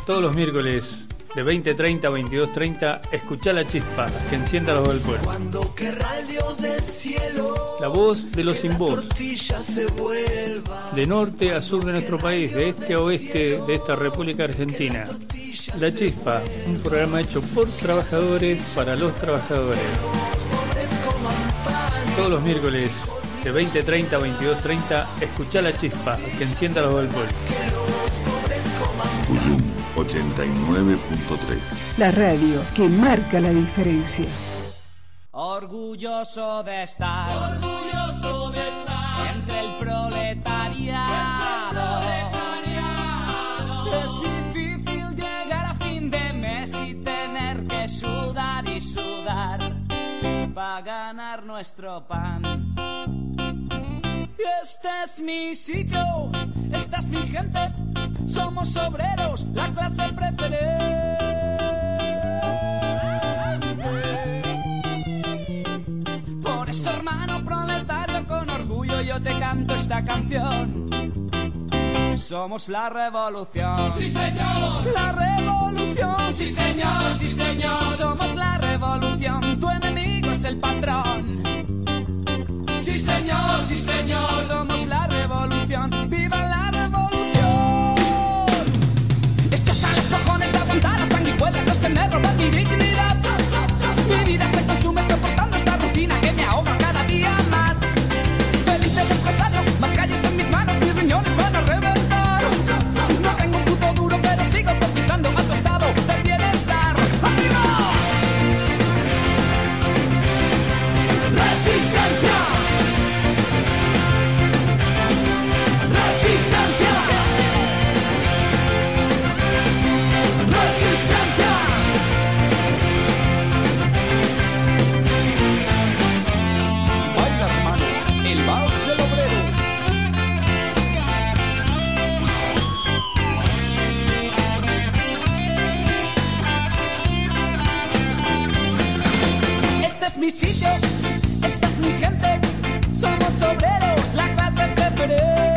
Todos los miércoles de 20:30 a 22:30, escuchá La Chispa, que encienda la voz del pueblo. Cuando querrá el Dios del cielo, la voz de los sin voz. Se vuelva. De norte a sur de nuestro país, de este a oeste de esta República Argentina. La Chispa, un programa hecho por trabajadores para los trabajadores. Todos los miércoles de 20:30 a 22:30, escuchá La Chispa, que encienda la voz del pueblo. Cuyum 89.3. La radio que marca la diferencia. Orgulloso de estar entre el proletariado. Es difícil llegar a fin de mes y tener que sudar y sudar para ganar nuestro pan. Este es mi sitio, esta es mi gente, somos obreros, la clase preferente. Por eso, hermano proletario, con orgullo yo te canto esta canción. Somos la revolución. ¡Sí, señor! La revolución. ¡Sí, señor! ¡Sí, señor! Somos la revolución, tu enemigo es el patrón. Sí señor, sí señor, somos la revolución, viva la revolución. Esto está en los cojones de aguantar las sanguijuelas, los que me roban mi dignidad. Mi vida se consume soportando esta rutina que me ahoga cada día más. Feliz del empresario, más calles en mis manos, mis riñones van a reventar. No tengo un puto duro, pero sigo cotizando a tu estado del bienestar. ¡Arriba! ¡Resistencia! Baila, hermano, el vals del obrero. Este es mi sitio, esta es mi gente, somos obreros, la clase preferente.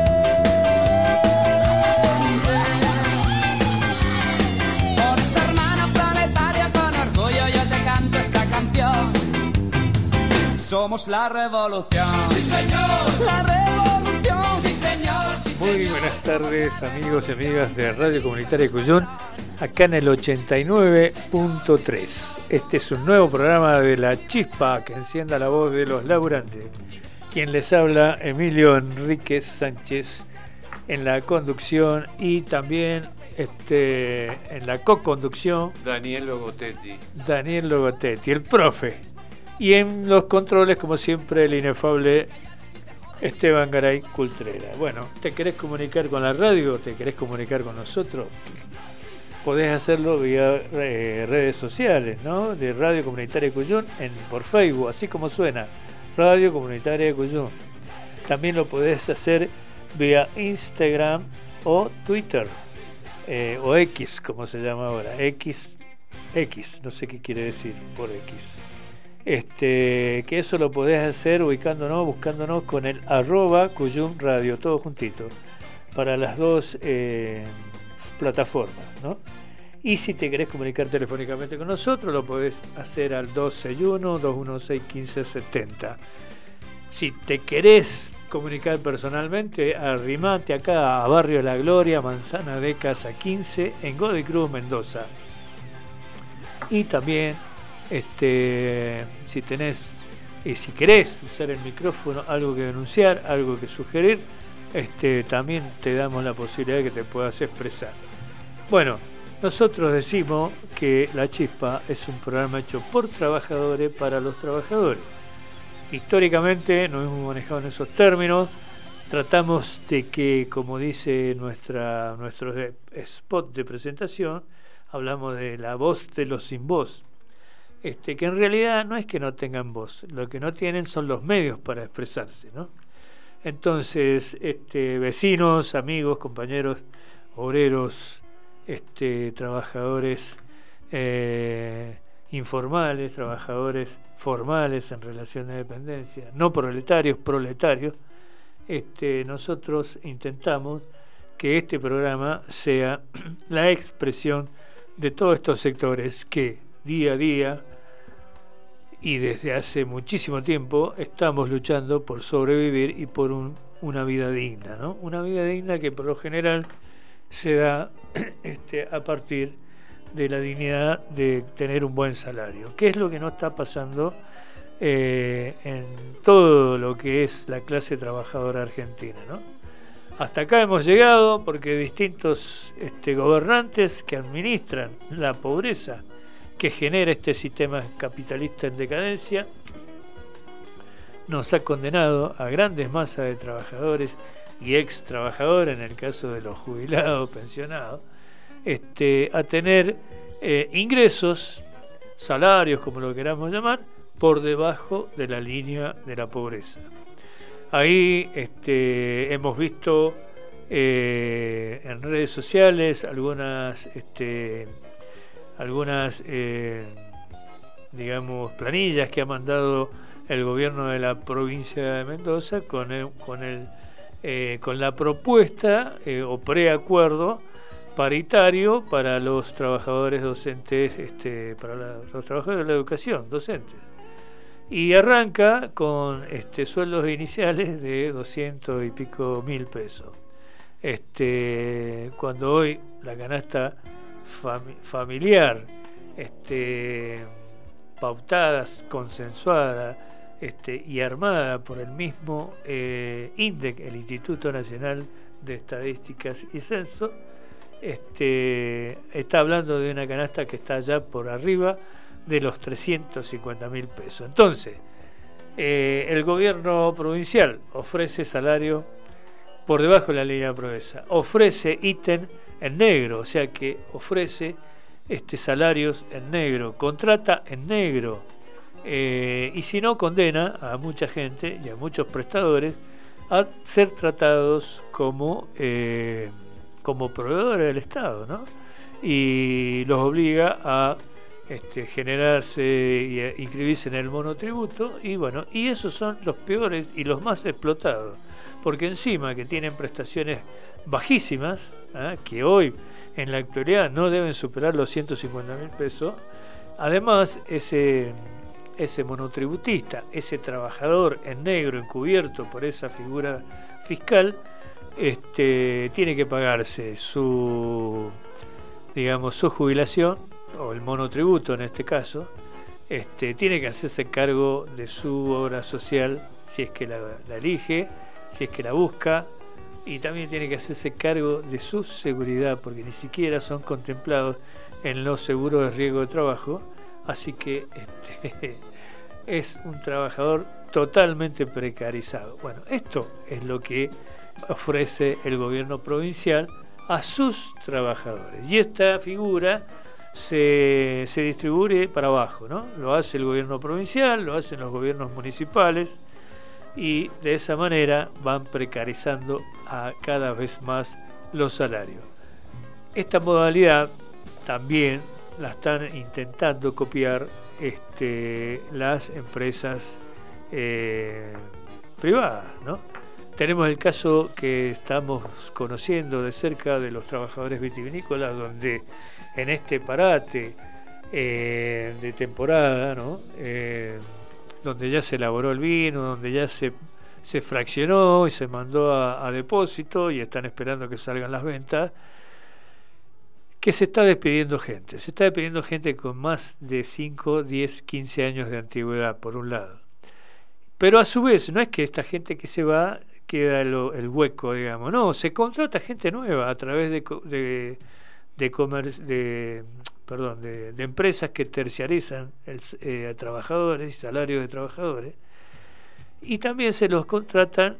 Somos la revolución. ¡Sí, señor! La revolución. ¡Sí, señor! ¡Sí, señor! Muy buenas tardes, amigos y amigas de Radio Comunitaria Cuyún, acá en el 89.3. Este es un nuevo programa de La Chispa, que encienda la voz de los laburantes. Quien les habla, Emilio Enríquez Sánchez, en la conducción y también en la co-conducción. Daniel Logotetti, el profe. Y en los controles, como siempre, el inefable Esteban Garay Cultrera. Bueno, ¿te querés comunicar con la radio? ¿Te querés comunicar con nosotros? Podés hacerlo vía redes sociales, ¿no? De Radio Comunitaria Cuyún por Facebook, así como suena, Radio Comunitaria Cuyún. También lo podés hacer vía Instagram o Twitter, o X, como se llama ahora. X, no sé qué quiere decir por X. Que eso lo podés hacer buscándonos con el @Cuyum Radio, todo juntito, para las dos plataformas, ¿no? Y si te querés comunicar telefónicamente con nosotros, lo podés hacer al 261-216-1570. Si te querés comunicar personalmente, arrimate acá a Barrio La Gloria, Manzana de Casa 15, en Godoy Cruz, Mendoza. Y también si querés usar el micrófono, algo que denunciar, algo que sugerir, también te damos la posibilidad de que te puedas expresar. Bueno, nosotros decimos que La Chispa es un programa hecho por trabajadores para los trabajadores. Históricamente nos hemos manejado en esos términos. Tratamos de que, como dice nuestro spot de presentación, hablamos de la voz de los sin voz. Que en realidad no es que no tengan voz, lo que no tienen son los medios para expresarse, ¿no? Entonces, vecinos, amigos, compañeros, obreros, trabajadores informales, trabajadores formales en relación de dependencia, no proletarios, nosotros intentamos que este programa sea la expresión de todos estos sectores que día a día y desde hace muchísimo tiempo estamos luchando por sobrevivir y por una vida digna, ¿no? Una vida digna que por lo general se da a partir de la dignidad de tener un buen salario. ¿Qué es lo que no está pasando en todo lo que es la clase trabajadora argentina, ¿no? Hasta acá hemos llegado porque distintos gobernantes que administran la pobreza que genera este sistema capitalista en decadencia nos ha condenado a grandes masas de trabajadores y ex trabajadores, en el caso de los jubilados, pensionados, a tener ingresos, salarios, como lo queramos llamar, por debajo de la línea de la pobreza. Ahí hemos visto en redes sociales algunas digamos planillas que ha mandado el gobierno de la provincia de Mendoza con la propuesta o preacuerdo paritario para los trabajadores docentes, para los trabajadores de la educación, docentes. Y arranca con sueldos iniciales de 200 y pico mil pesos. Cuando hoy la canasta familiar, pautada, consensuada y armada por el mismo INDEC, el Instituto Nacional de Estadísticas y Censo, está hablando de una canasta que está ya por arriba de los 350 mil pesos. Entonces, el gobierno provincial ofrece salario por debajo de la línea de pobreza, ofrece ítem en negro, o sea que ofrece salarios en negro, contrata en negro, y si no, condena a mucha gente y a muchos prestadores a ser tratados como proveedores del Estado, ¿no? Y los obliga a generarse y a inscribirse en el monotributo, y bueno, y esos son los peores y los más explotados, porque encima que tienen prestaciones bajísimas, que hoy en la actualidad no deben superar los 150 mil pesos, además ese monotributista, ese trabajador en negro encubierto por esa figura fiscal, tiene que pagarse su jubilación, o el monotributo en este caso, tiene que hacerse cargo de su obra social si es que la elige, si es que la busca, y también tiene que hacerse cargo de su seguridad, porque ni siquiera son contemplados en los seguros de riesgo de trabajo, así que es un trabajador totalmente precarizado. Bueno, esto es lo que ofrece el gobierno provincial a sus trabajadores, y esta figura se distribuye para abajo, ¿no? Lo hace el gobierno provincial, lo hacen los gobiernos municipales, y de esa manera van precarizando a cada vez más los salarios. Esta modalidad también la están intentando copiar las empresas privadas, ¿no? Tenemos el caso que estamos conociendo de cerca de los trabajadores vitivinícolas, donde en este parate de temporada, ¿no? Donde ya se elaboró el vino, donde ya se fraccionó y se mandó a depósito y están esperando que salgan las ventas, que se está despidiendo gente con más de 5, 10, 15 años de antigüedad, por un lado. Pero a su vez, no es que esta gente que se va queda el hueco, digamos, no, se contrata gente nueva a través de empresas que terciarizan a trabajadores y salarios de trabajadores, y también se los contratan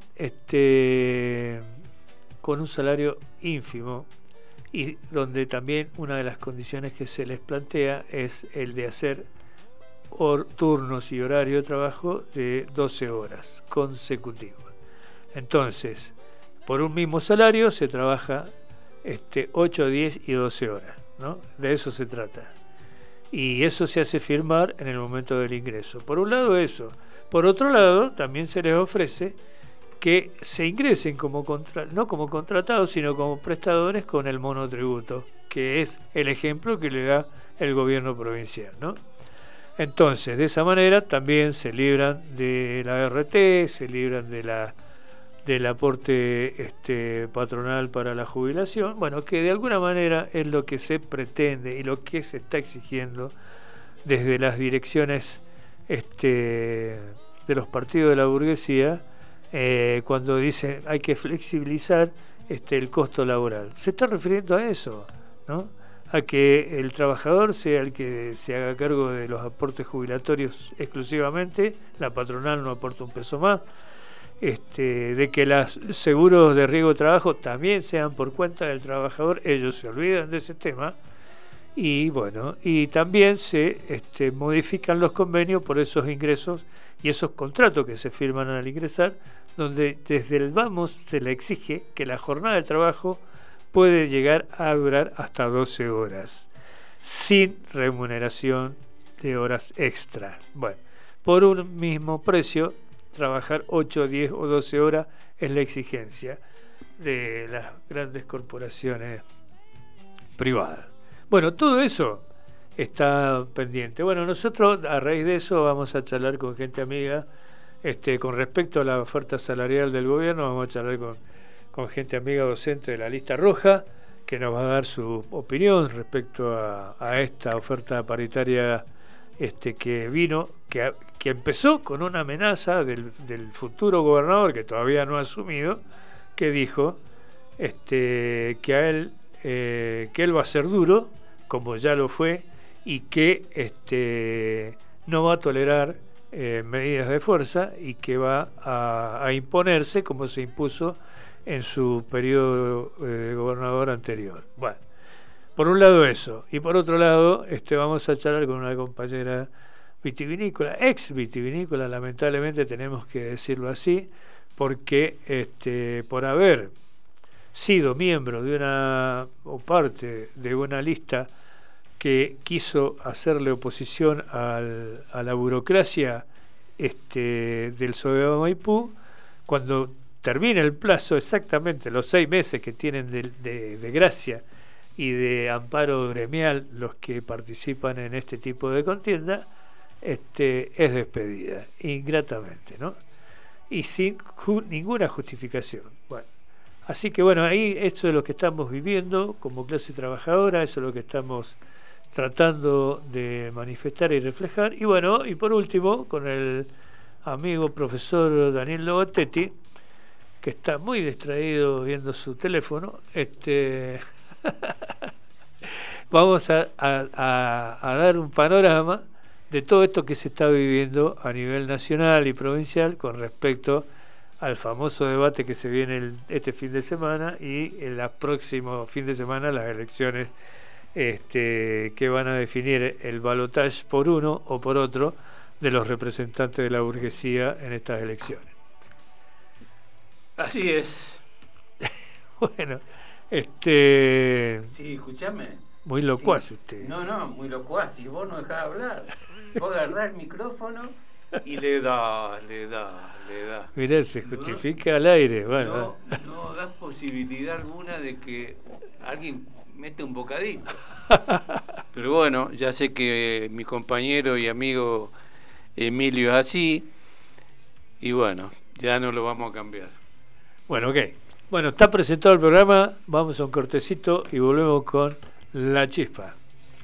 con un salario ínfimo, y donde también una de las condiciones que se les plantea es el de hacer turnos y horario de trabajo de 12 horas consecutivos. Entonces, por un mismo salario se trabaja 8, 10 y 12 horas, ¿no? De eso se trata. Y eso se hace firmar en el momento del ingreso. Por un lado eso. Por otro lado, también se les ofrece que se ingresen no como contratados, sino como prestadores con el monotributo, que es el ejemplo que le da el gobierno provincial, ¿no? Entonces, de esa manera también se libran de la RT, se libran del aporte patronal para la jubilación, bueno, que de alguna manera es lo que se pretende y lo que se está exigiendo desde las direcciones de los partidos de la burguesía, cuando dicen hay que flexibilizar el costo laboral. Se está refiriendo a eso, ¿no? A que el trabajador sea el que se haga cargo de los aportes jubilatorios exclusivamente, la patronal no aporta un peso más, de que los seguros de riesgo de trabajo también sean por cuenta del trabajador, ellos se olvidan de ese tema, y bueno, y también se modifican los convenios por esos ingresos y esos contratos que se firman al ingresar, donde desde el vamos se le exige que la jornada de trabajo puede llegar a durar hasta 12 horas, sin remuneración de horas extra. Bueno, por un mismo precio, trabajar 8, 10 o 12 horas es la exigencia de las grandes corporaciones privadas. Bueno, todo eso está pendiente. Bueno, nosotros a raíz de eso vamos a charlar con gente amiga, con respecto a la oferta salarial del gobierno, vamos a charlar con gente amiga docente de la lista roja, que nos va a dar su opinión respecto a esta oferta paritaria que vino, que empezó con una amenaza del futuro gobernador, que todavía no ha asumido, que dijo que él va a ser duro, como ya lo fue, y que no va a tolerar medidas de fuerza y que va a imponerse como se impuso en su periodo de gobernador anterior. Bueno, por un lado eso, y por otro lado vamos a charlar con una compañera vitivinícola, ex vitivinícola, lamentablemente tenemos que decirlo así, porque por haber sido miembro de o parte de una lista que quiso hacerle oposición a la burocracia del Sobeaba Maipú, cuando termina el plazo, exactamente los 6 meses que tienen de gracia y de amparo gremial los que participan en este tipo de contienda, es despedida ingratamente, ¿no? Y sin ninguna justificación. Bueno, así que bueno, ahí eso es lo que estamos viviendo como clase trabajadora, eso es lo que estamos tratando de manifestar y reflejar. Y bueno, y por último, con el amigo profesor Daniel Logotetti, que está muy distraído viendo su teléfono, vamos a dar un panorama de todo esto que se está viviendo a nivel nacional y provincial con respecto al famoso debate que se viene este fin de semana y el próximo fin de semana las elecciones que van a definir el balotaje por uno o por otro de los representantes de la burguesía en estas elecciones. Así es. Bueno, Sí, escúchame. Muy locuaz sí. Usted. No, muy locuaz. Y vos no dejás hablar. Vos agarrás el micrófono y le da. Mirá, se justifica al aire. Bueno, no das posibilidad alguna de que alguien mete un bocadito. Pero bueno, ya sé que mi compañero y amigo Emilio es así. Y bueno, ya no lo vamos a cambiar. Bueno, ok. Bueno, está presentado el programa. Vamos a un cortecito y volvemos con La Chispa.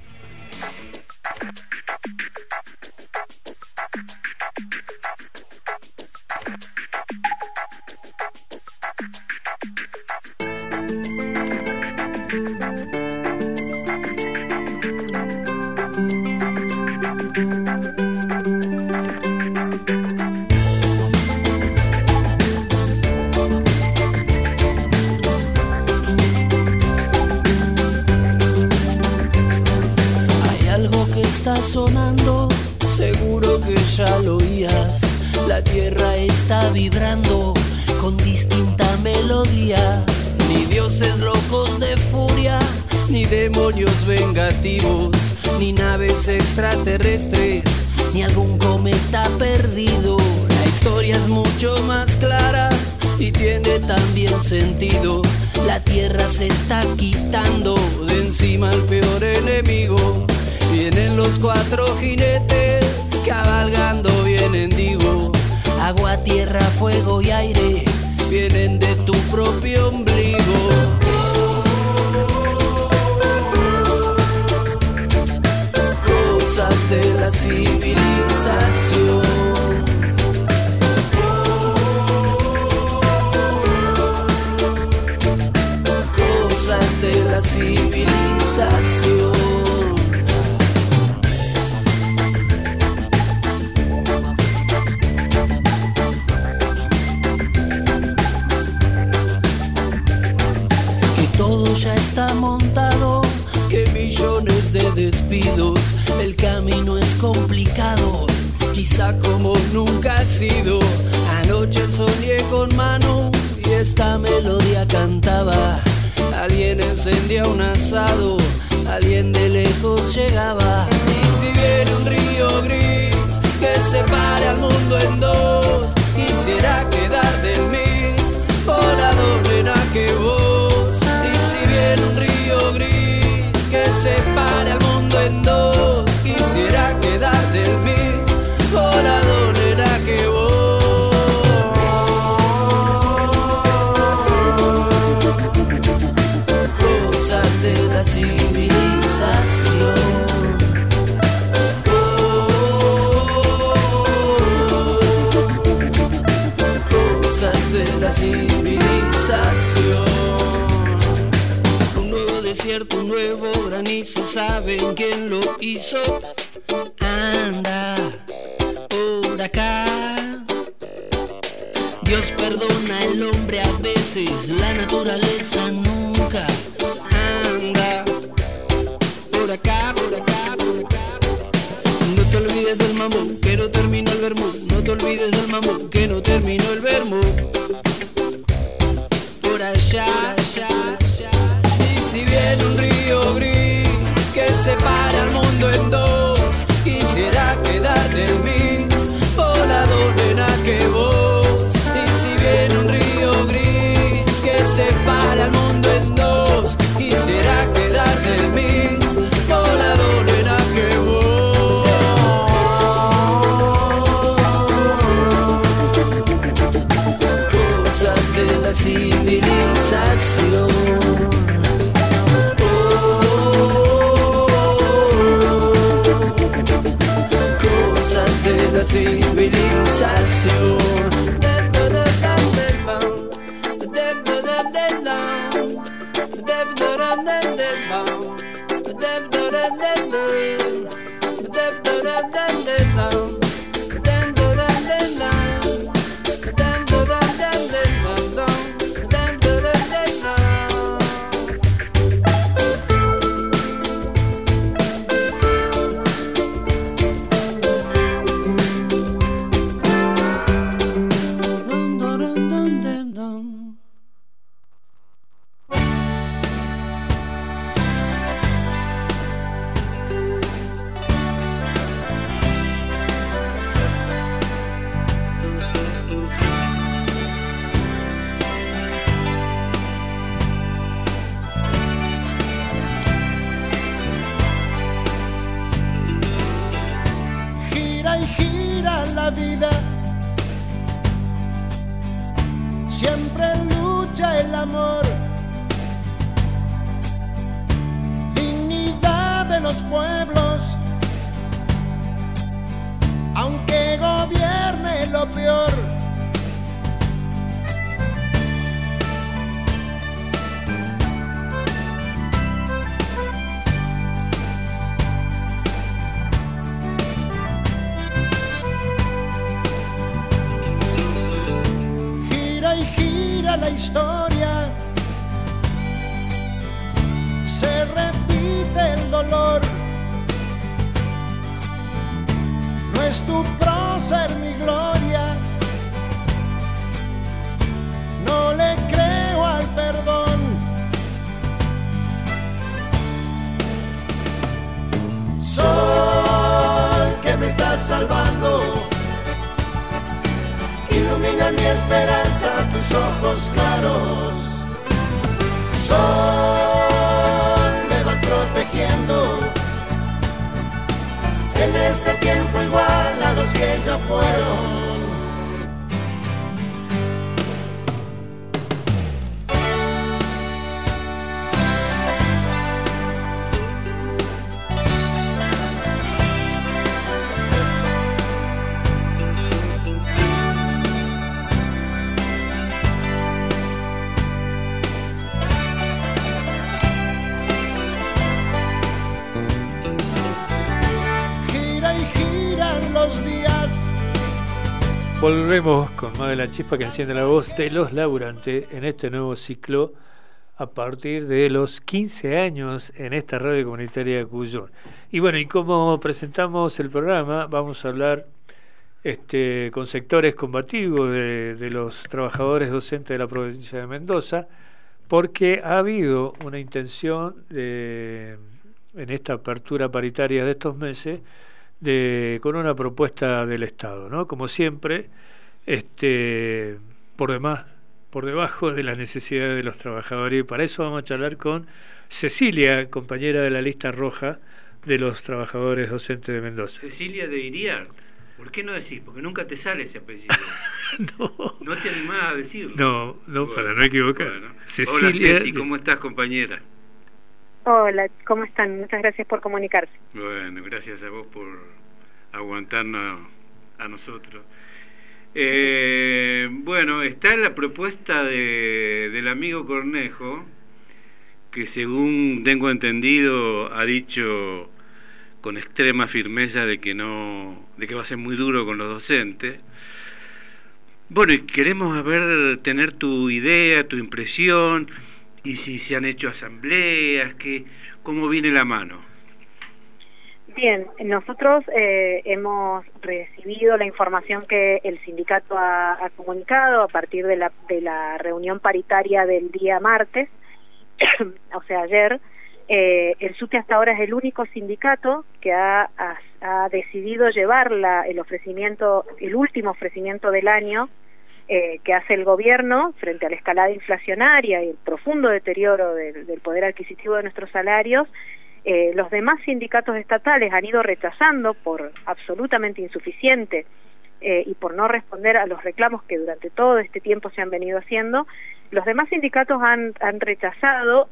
Sonando, seguro que ya lo oías. La tierra está vibrando con distinta melodía. Ni dioses locos de furia, ni demonios vengativos, ni naves extraterrestres, ni algún cometa perdido. La historia es mucho más clara y tiene también sentido. La tierra se está quitando de encima al peor enemigo. Vienen los 4 jinetes cabalgando, vienen, digo. Agua, tierra, fuego y aire vienen de tu propio ombligo. Cosas de la civilización. Cosas de la civilización. Todo ya está montado, que millones de despidos. El camino es complicado, quizá como nunca ha sido. Anoche soñé con Manu y esta melodía cantaba. Alguien encendía un asado, alguien de lejos llegaba. Y si viene un río gris que separe al mundo en dos, quisiera quedar del mismo lado, nena, que vos. Viene un río gris que separe al mundo en dos, quisiera quedar del mismo lado, nena, que vos. Cosas de la civilización. Cosas de la civilización. Desierto, un nuevo granizo, ¿saben quién lo hizo? Anda por acá. Dios perdona al hombre a veces, la naturaleza nunca. Anda por acá, por acá, por acá. No te olvides del mambo, que no terminó el vermú. No te olvides del mambo, que no terminó el vermú. Por allá, allá. Si viene un río gris que separa al mundo en dos, quisiera quedar del mismo lado, nena, que vos. Y si viene un río gris que separa al mundo en dos, quisiera quedar del mismo lado, nena, que vos. Cosas de la civilización. De la civilización. La historia se repite el dolor. No es tu prócer mi gloria. No le creo al perdón. Sol que me estás salvando, ilumina mi esperanza tus ojos claros. Sol, me vas protegiendo en este tiempo igual a los que ya fueron. Volvemos con más de la chispa que enciende la voz de los laburantes en este nuevo ciclo a partir de los 15 años en esta radio comunitaria de Cuyón. Y bueno, y como presentamos el programa, vamos a hablar con sectores combativos de los trabajadores docentes de la provincia de Mendoza, porque ha habido una intención en esta apertura paritaria de estos meses con una propuesta del Estado, ¿no? Como siempre, por debajo de las necesidades de los trabajadores. Y para eso vamos a charlar con Cecilia, compañera de la lista roja de los trabajadores docentes de Mendoza. Cecilia de Iriart. ¿Por qué no decís? Porque nunca te sale ese apellido. No te animás a decirlo. No, bueno, para no equivocar. Bueno. Cecilia, hola Ceci, ¿cómo estás, compañera? Hola, ¿cómo están? Muchas gracias por comunicarse. Bueno, gracias a vos por aguantarnos a nosotros. Bueno, está la propuesta del amigo Cornejo, que según tengo entendido ha dicho con extrema firmeza de que va a ser muy duro con los docentes. Bueno, y queremos tener tu idea, tu impresión, y si se han hecho asambleas, cómo viene la mano. Bien, nosotros hemos recibido la información que el sindicato ha comunicado a partir de la reunión paritaria del día martes, o sea, ayer. El SUTE hasta ahora es el único sindicato que ha decidido llevar el último ofrecimiento del año que hace el gobierno frente a la escalada inflacionaria y el profundo deterioro del poder adquisitivo de nuestros salarios. Los demás sindicatos estatales han ido rechazando por absolutamente insuficiente y por no responder a los reclamos que durante todo este tiempo se han venido haciendo. Los demás sindicatos han rechazado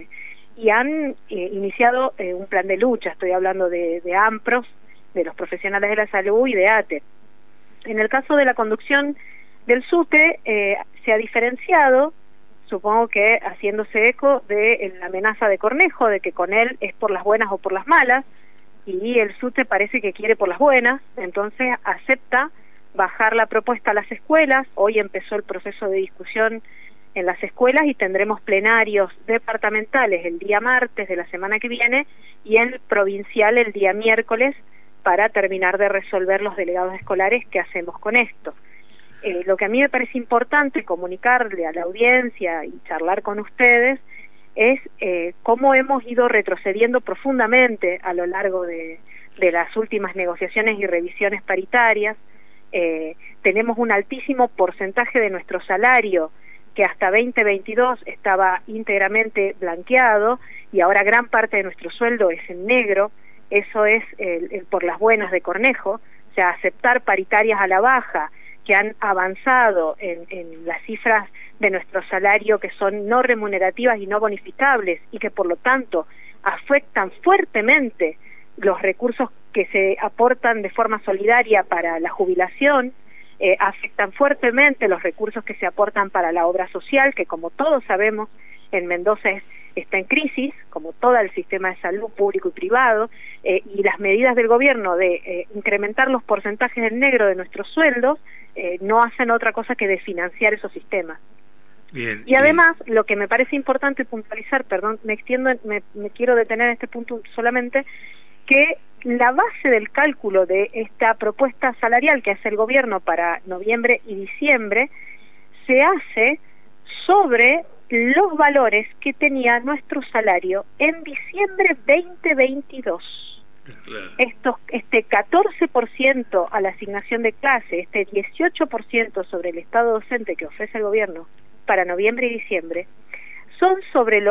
y han iniciado un plan de lucha. Estoy hablando de AMPROS, de los profesionales de la salud y de ATE. En el caso de la conducción del SUTE se ha diferenciado, supongo que haciéndose eco de la amenaza de Cornejo, de que con él es por las buenas o por las malas, y el SUTE parece que quiere por las buenas, entonces acepta bajar la propuesta a las escuelas. Hoy empezó el proceso de discusión en las escuelas y tendremos plenarios departamentales el día martes de la semana que viene y el provincial el día miércoles para terminar de resolver los delegados escolares qué hacemos con esto. Lo que a mí me parece importante comunicarle a la audiencia y charlar con ustedes es cómo hemos ido retrocediendo profundamente a lo largo de las últimas negociaciones y revisiones paritarias. Tenemos un altísimo porcentaje de nuestro salario que hasta 2022 estaba íntegramente blanqueado y ahora gran parte de nuestro sueldo es en negro. Eso es el por las buenas de Cornejo, o sea, aceptar paritarias a la baja que han avanzado en las cifras de nuestro salario que son no remunerativas y no bonificables y que por lo tanto afectan fuertemente los recursos que se aportan de forma solidaria para la jubilación, afectan fuertemente los recursos que se aportan para la obra social, que como todos sabemos en Mendoza está en crisis, como todo el sistema de salud público y privado, y las medidas del gobierno de incrementar los porcentajes en negro de nuestros sueldos no hacen otra cosa que desfinanciar esos sistemas. Bien, y además, lo que me parece importante puntualizar, perdón, me extiendo, me quiero detener en este punto solamente, que la base del cálculo de esta propuesta salarial que hace el gobierno para noviembre y diciembre se hace sobre los valores que tenía nuestro salario en diciembre 2022. Claro. Este 14% a la asignación de clase, este 18% sobre el estado docente que ofrece el gobierno para noviembre y diciembre, son sobre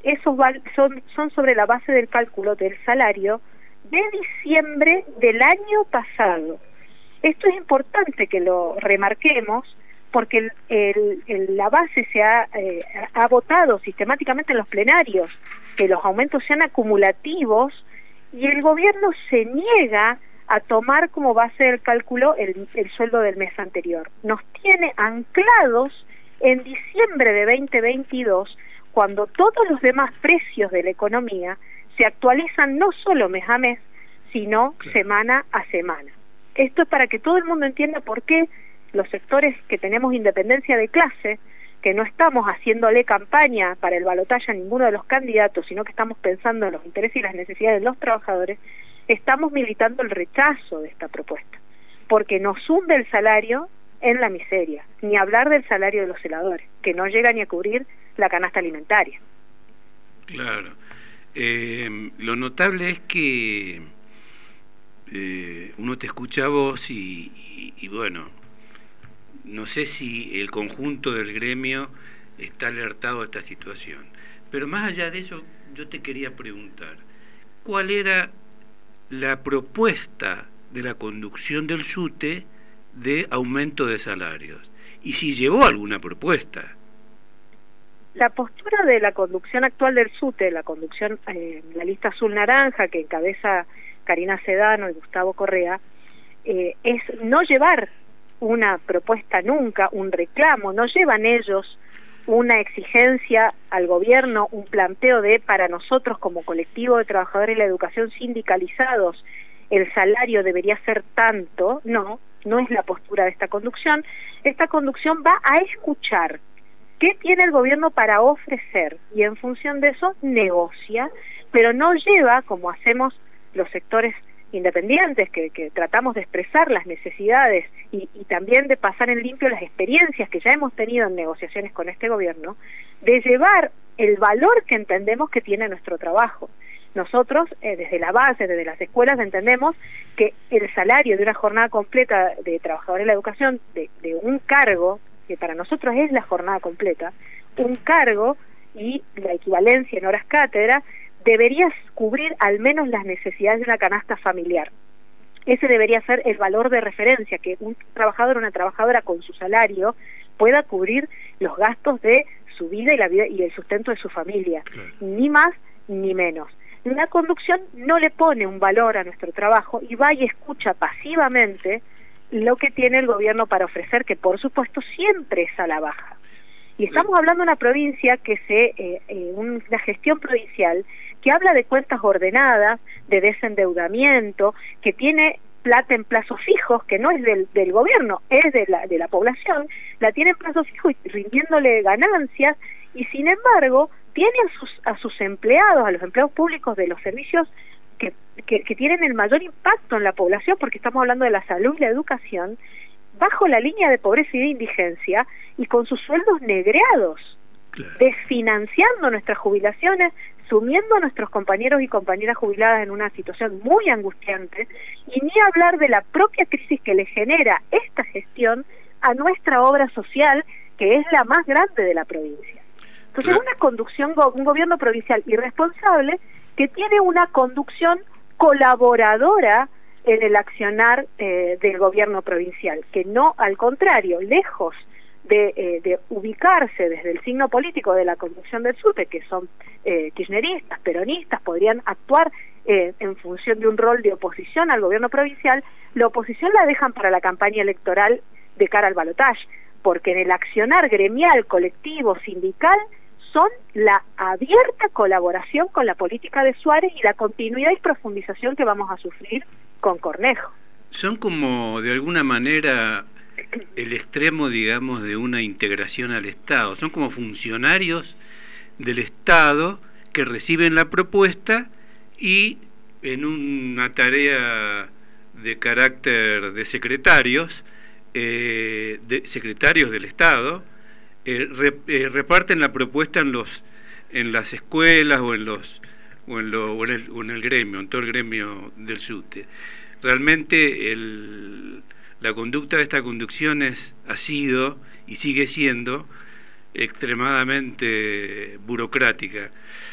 son sobre la base del cálculo del salario de diciembre del año pasado. Esto es importante que lo remarquemos, porque la base se ha votado sistemáticamente en los plenarios que los aumentos sean acumulativos, y el gobierno se niega a tomar como base del cálculo el sueldo del mes anterior. Nos tiene anclados en diciembre de 2022, cuando todos los demás precios de la economía se actualizan no solo mes a mes, sino semana a semana. Esto es para que todo el mundo entienda por qué los sectores que tenemos independencia de clase, que no estamos haciéndole campaña para el balotaje a ninguno de los candidatos, sino que estamos pensando en los intereses y las necesidades de los trabajadores, estamos militando el rechazo de esta propuesta, porque nos hunde el salario en la miseria, ni hablar del salario de los celadores, que no llega ni a cubrir la canasta alimentaria. Claro. Lo notable es que uno te escucha a vos y bueno, no sé si el conjunto del gremio está alertado a esta situación. Pero más allá de eso, yo te quería preguntar, ¿cuál era la propuesta de la conducción del SUTE de aumento de salarios? Y si llevó alguna propuesta. La postura de la conducción actual del SUTE, la conducción, la lista azul-naranja que encabeza Karina Sedano y Gustavo Correa, es no llevar una propuesta nunca, un reclamo, no llevan ellos una exigencia al gobierno, un planteo de para nosotros como colectivo de trabajadores de la educación sindicalizados el salario debería ser tanto. No es la postura de esta conducción. Esta conducción va a escuchar qué tiene el gobierno para ofrecer y en función de eso negocia, pero no lleva, como hacemos los sectores independientes, que tratamos de expresar las necesidades y también de pasar en limpio las experiencias que ya hemos tenido en negociaciones con este gobierno, de llevar el valor que entendemos que tiene nuestro trabajo. Nosotros, desde la base, desde las escuelas, entendemos que el salario de una jornada completa de trabajadores de la educación, de un cargo, que para nosotros es la jornada completa, un cargo y la equivalencia en horas cátedra, debería cubrir al menos las necesidades de una canasta familiar. Ese debería ser el valor de referencia, que un trabajador o una trabajadora con su salario pueda cubrir los gastos de su vida y el sustento de su familia, ni más ni menos. La conducción no le pone un valor a nuestro trabajo y va y escucha pasivamente lo que tiene el gobierno para ofrecer, que por supuesto siempre es a la baja. Y estamos hablando de una provincia una gestión provincial que habla de cuentas ordenadas, de desendeudamiento, que tiene plata en plazos fijos, que no es del gobierno, es de la población, la tiene en plazos fijos y rindiéndole ganancias, y sin embargo tiene a sus empleados, a los empleados públicos de los servicios que tienen el mayor impacto en la población, porque estamos hablando de la salud y la educación, bajo la línea de pobreza y de indigencia, y con sus sueldos negreados, desfinanciando nuestras jubilaciones, sumiendo a nuestros compañeros y compañeras jubiladas en una situación muy angustiante, y ni hablar de la propia crisis que le genera esta gestión a nuestra obra social, que es la más grande de la provincia. Entonces, un gobierno provincial irresponsable que tiene una conducción colaboradora en el accionar del gobierno provincial, que no, al contrario, lejos de ubicarse desde el signo político de la conducción del SUTE, que son kirchneristas, peronistas, podrían actuar en función de un rol de oposición al gobierno provincial, la oposición la dejan para la campaña electoral de cara al balotaje, porque en el accionar gremial, colectivo, sindical, son la abierta colaboración con la política de Suárez y la continuidad y profundización que vamos a sufrir con Cornejo. Son como, de alguna manera, el extremo, digamos, de una integración al Estado. Son como funcionarios del Estado que reciben la propuesta y en una tarea de carácter de secretarios del Estado, reparten la propuesta en las escuelas o o en el gremio, en todo el gremio del SUTE. Realmente la conducta de esta conducción ha sido y sigue siendo extremadamente burocrática.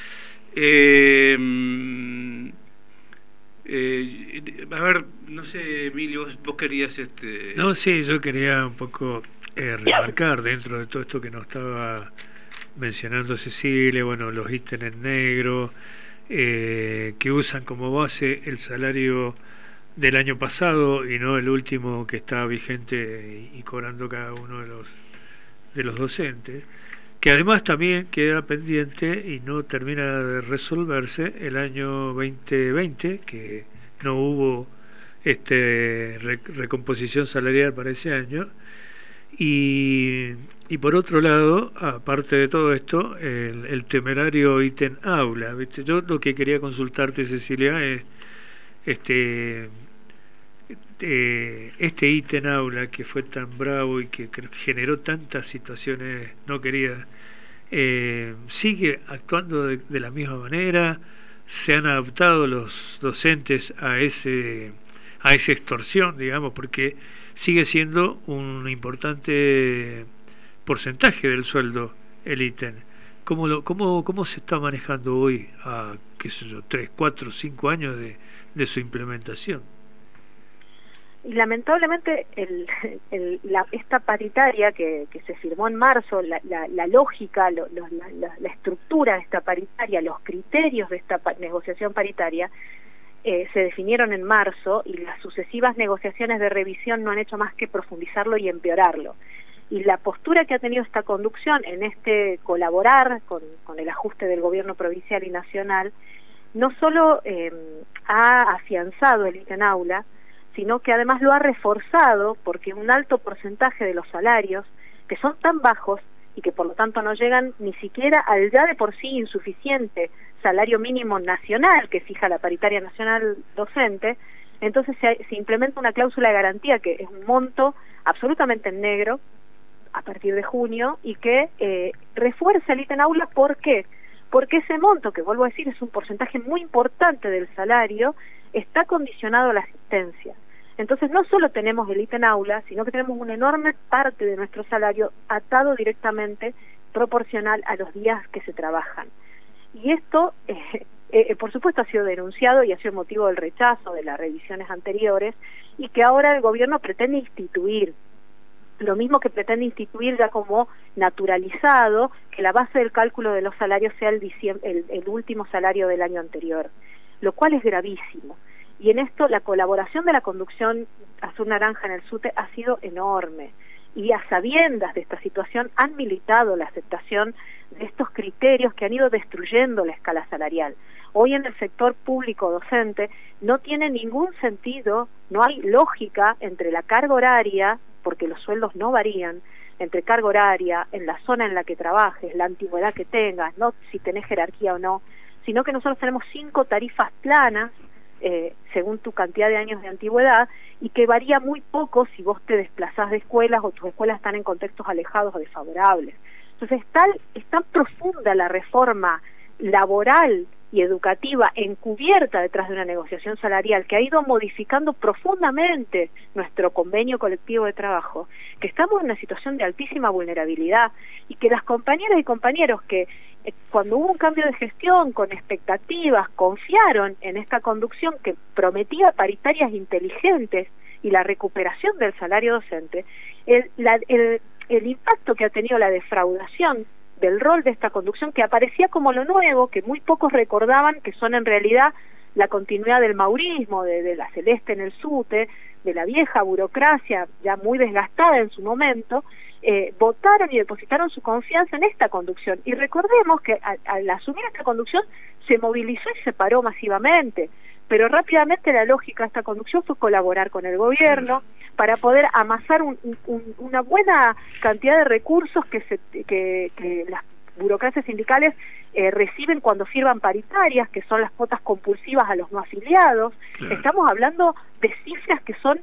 A ver, no sé, Emilio, vos querías No, sí, yo quería un poco remarcar dentro de todo esto que nos estaba mencionando Cecilia, bueno, los ítems en negro, que usan como base el salario del año pasado y no el último que está vigente y cobrando cada uno de los docentes, que además también queda pendiente y no termina de resolverse el año 2020, que no hubo recomposición salarial para ese año, y por otro lado, aparte de todo esto, el temerario ítem aula, ¿viste? Yo lo que quería consultarte, Cecilia, es este ítem aula que fue tan bravo y que generó tantas situaciones no queridas, sigue actuando de la misma manera. Se han adaptado los docentes a esa extorsión, digamos, porque sigue siendo un importante porcentaje del sueldo el ítem. ¿Cómo se está manejando hoy a, qué sé yo, 3, 4, 5 años de su implementación? Y lamentablemente esta paritaria que se firmó en marzo, la lógica, la estructura de esta paritaria, los criterios de esta negociación paritaria se definieron en marzo, y las sucesivas negociaciones de revisión no han hecho más que profundizarlo y empeorarlo. Y la postura que ha tenido esta conducción en colaborar con el ajuste del gobierno provincial y nacional, no solo ha afianzado el ítem aula, sino que además lo ha reforzado, porque un alto porcentaje de los salarios, que son tan bajos y que por lo tanto no llegan ni siquiera al ya de por sí insuficiente salario mínimo nacional que fija la paritaria nacional docente, entonces se implementa una cláusula de garantía que es un monto absolutamente en negro a partir de junio, y que refuerza el ítem aula. ¿Por qué? Porque ese monto, que vuelvo a decir es un porcentaje muy importante del salario, está condicionado a la asistencia. Entonces no solo tenemos el ítem aula, sino que tenemos una enorme parte de nuestro salario atado directamente proporcional a los días que se trabajan. Y esto, por supuesto, ha sido denunciado y ha sido motivo del rechazo de las revisiones anteriores, y que ahora el gobierno pretende instituir. Lo mismo que pretende instituir ya como naturalizado que la base del cálculo de los salarios sea el último salario del año anterior, lo cual es gravísimo. Y en esto la colaboración de la conducción Azul Naranja en el SUTE ha sido enorme, y a sabiendas de esta situación han militado la aceptación de estos criterios que han ido destruyendo la escala salarial. Hoy en el sector público docente no tiene ningún sentido, no hay lógica entre la carga horaria, porque los sueldos no varían, entre carga horaria, en la zona en la que trabajes, la antigüedad que tengas, no si tenés jerarquía o no, sino que nosotros tenemos 5 tarifas planas según tu cantidad de años de antigüedad, y que varía muy poco si vos te desplazás de escuelas o tus escuelas están en contextos alejados o desfavorables. Entonces es tan profunda la reforma laboral y educativa encubierta detrás de una negociación salarial, que ha ido modificando profundamente nuestro convenio colectivo de trabajo, que estamos en una situación de altísima vulnerabilidad, y que las compañeras y compañeros que cuando hubo un cambio de gestión con expectativas confiaron en esta conducción que prometía paritarias inteligentes y la recuperación del salario docente, el impacto que ha tenido la defraudación del rol de esta conducción, que aparecía como lo nuevo, que muy pocos recordaban que son en realidad la continuidad del maurismo, de la Celeste en el SUTE, de la vieja burocracia ya muy desgastada en su momento, votaron y depositaron su confianza en esta conducción. Y recordemos que al asumir esta conducción se movilizó y se paró masivamente, pero rápidamente la lógica de esta conducción fue colaborar con el gobierno para poder amasar una buena cantidad de recursos que las burocracias sindicales reciben cuando firman paritarias, que son las cuotas compulsivas a los no afiliados. Claro. Estamos hablando de cifras que son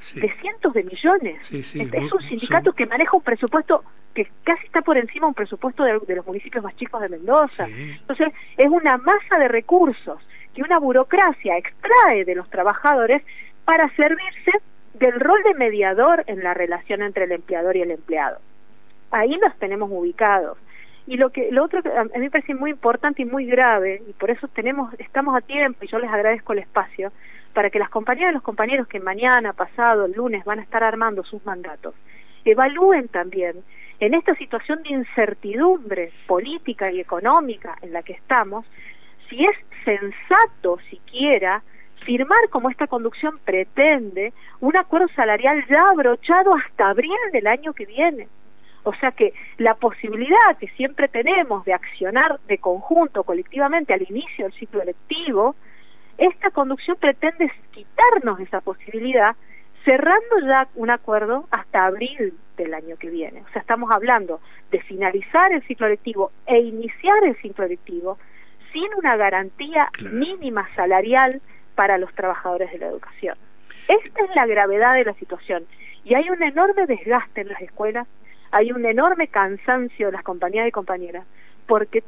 de cientos de millones. Es un sindicato que maneja un presupuesto que casi está por encima de un presupuesto de los municipios más chicos de Mendoza. Entonces, es una masa de recursos que una burocracia extrae de los trabajadores para servirse del rol de mediador en la relación entre el empleador y el empleado. Ahí los tenemos ubicados. Y lo otro que a mí me parece muy importante y muy grave, y por eso estamos a tiempo, y yo les agradezco el espacio, para que las compañeras y los compañeros que mañana, pasado, el lunes van a estar armando sus mandatos, evalúen también en esta situación de incertidumbre política y económica en la que estamos, si es sensato siquiera firmar, como esta conducción pretende, un acuerdo salarial ya abrochado hasta abril del año que viene. O sea que la posibilidad que siempre tenemos de accionar de conjunto, colectivamente, al inicio del ciclo lectivo, esta conducción pretende quitarnos esa posibilidad, cerrando ya un acuerdo hasta abril del año que viene. O sea, estamos hablando de finalizar el ciclo lectivo e iniciar el ciclo lectivo sin una garantía mínima salarial para los trabajadores de la educación. Esta es la gravedad de la situación, y hay un enorme desgaste en las escuelas, hay un enorme cansancio de las compañeras y compañeras, porque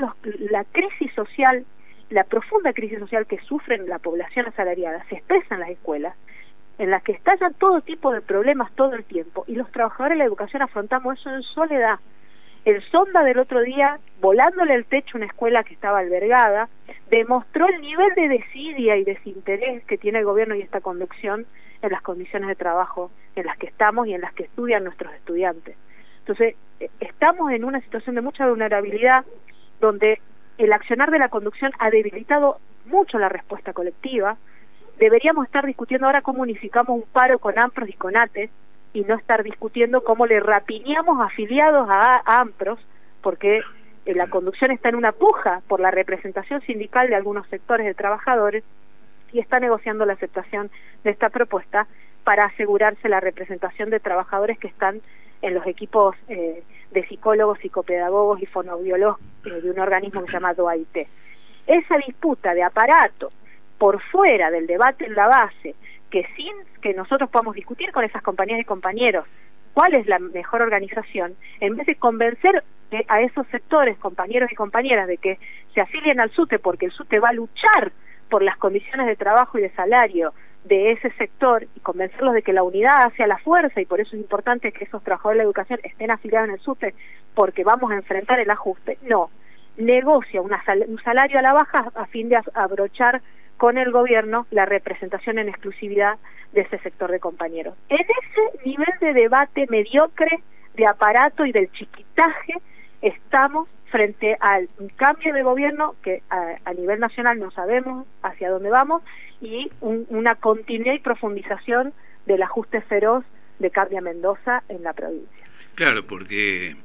la crisis social, la profunda crisis social que sufren la población asalariada se expresa en las escuelas, en las que estallan todo tipo de problemas todo el tiempo, y los trabajadores de la educación afrontamos eso en soledad. El Sonda del otro día, volándole el techo a una escuela que estaba albergada, demostró el nivel de desidia y desinterés que tiene el gobierno y esta conducción en las condiciones de trabajo en las que estamos y en las que estudian nuestros estudiantes. Entonces, estamos en una situación de mucha vulnerabilidad, donde el accionar de la conducción ha debilitado mucho la respuesta colectiva. Deberíamos estar discutiendo ahora cómo unificamos un paro con AMPROS y con ATE, y no estar discutiendo cómo le rapiñamos afiliados a AMPROS, porque la conducción está en una puja por la representación sindical de algunos sectores de trabajadores y está negociando la aceptación de esta propuesta para asegurarse la representación de trabajadores que están en los equipos de psicólogos, psicopedagogos y fonoaudiólogos de un organismo que se llama DOAIT. Esa disputa de aparato por fuera del debate en la base, que sin que nosotros podamos discutir con esas compañeras y compañeros cuál es la mejor organización, en vez de convencer a esos sectores, compañeros y compañeras, de que se afilien al SUTE, porque el SUTE va a luchar por las condiciones de trabajo y de salario de ese sector, y convencerlos de que la unidad hace la fuerza, y por eso es importante que esos trabajadores de la educación estén afiliados en el SUTE, porque vamos a enfrentar el ajuste. No, negocia un salario a la baja a fin de abrochar con el gobierno la representación en exclusividad de ese sector de compañeros. En ese nivel de debate mediocre, de aparato y del chiquitaje, estamos frente al cambio de gobierno que a nivel nacional no sabemos hacia dónde vamos, y una continuidad y profundización del ajuste feroz de Cambia Mendoza en la provincia. Claro, porque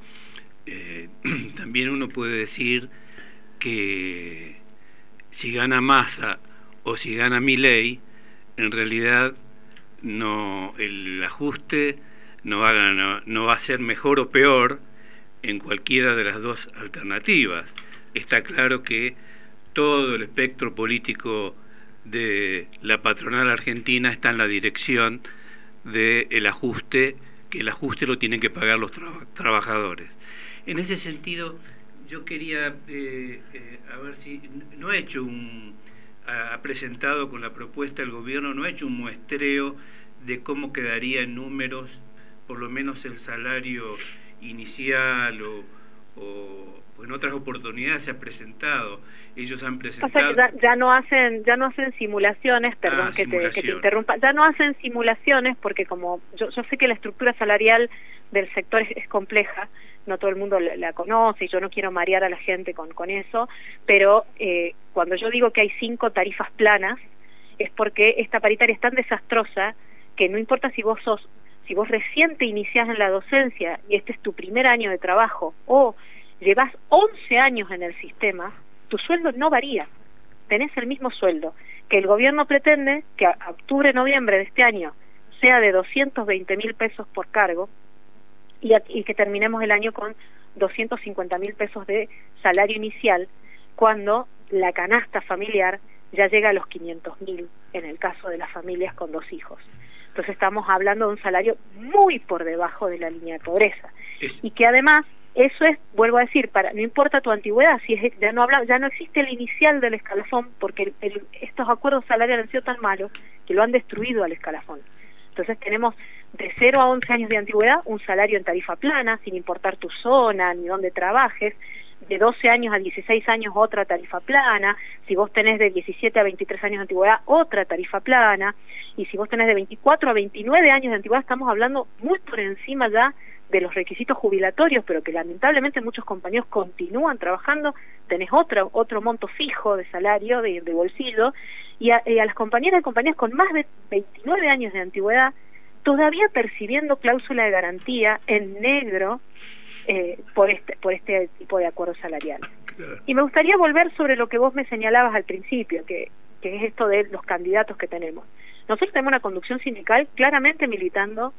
también uno puede decir que si gana Massa o si gana Milei, en realidad el ajuste no va a ser mejor o peor en cualquiera de las dos alternativas. Está claro que todo el espectro político de la patronal argentina está en la dirección del ajuste, que el ajuste lo tienen que pagar los trabajadores. En ese sentido, yo quería a ver si ha presentado con la propuesta el gobierno, no ha hecho un muestreo de cómo quedaría en números, por lo menos el salario inicial o en otras oportunidades se ha presentado. Ellos han presentado. Pasa que ya no hacen simulaciones, perdón que te interrumpa. Ya no hacen simulaciones porque como yo sé que la estructura salarial del sector es compleja, no todo el mundo la conoce y yo no quiero marear a la gente con eso, pero cuando yo digo que hay 5 tarifas planas es porque esta paritaria es tan desastrosa que no importa si vos recién te iniciás en la docencia y este es tu primer año de trabajo o llevas 11 años en el sistema, tu sueldo no varía, tenés el mismo sueldo, que el gobierno pretende que a octubre-noviembre de este año sea de 220.000 pesos por cargo y que terminemos el año con 250.000 pesos de salario inicial, cuando la canasta familiar ya llega a los 500.000 en el caso de las familias con 2 hijos. Entonces estamos hablando de un salario muy por debajo de la línea de pobreza. Y que además, eso es, vuelvo a decir, no importa tu antigüedad, si es, ya no existe el inicial del escalafón, porque estos acuerdos salariales han sido tan malos que lo han destruido al escalafón. Entonces tenemos de 0 a 11 años de antigüedad un salario en tarifa plana, sin importar tu zona ni dónde trabajes. De 12 años a 16 años otra tarifa plana, si vos tenés de 17 a 23 años de antigüedad otra tarifa plana, y si vos tenés de 24 a 29 años de antigüedad estamos hablando muy por encima ya de los requisitos jubilatorios, pero que lamentablemente muchos compañeros continúan trabajando, tenés otro monto fijo de salario, de bolsillo, y a las compañeras y compañeros con más de 29 años de antigüedad todavía percibiendo cláusula de garantía en negro, por este tipo de acuerdos salariales. Y me gustaría volver sobre lo que vos me señalabas al principio, que es esto de los candidatos que tenemos. Nosotros tenemos una conducción sindical claramente militando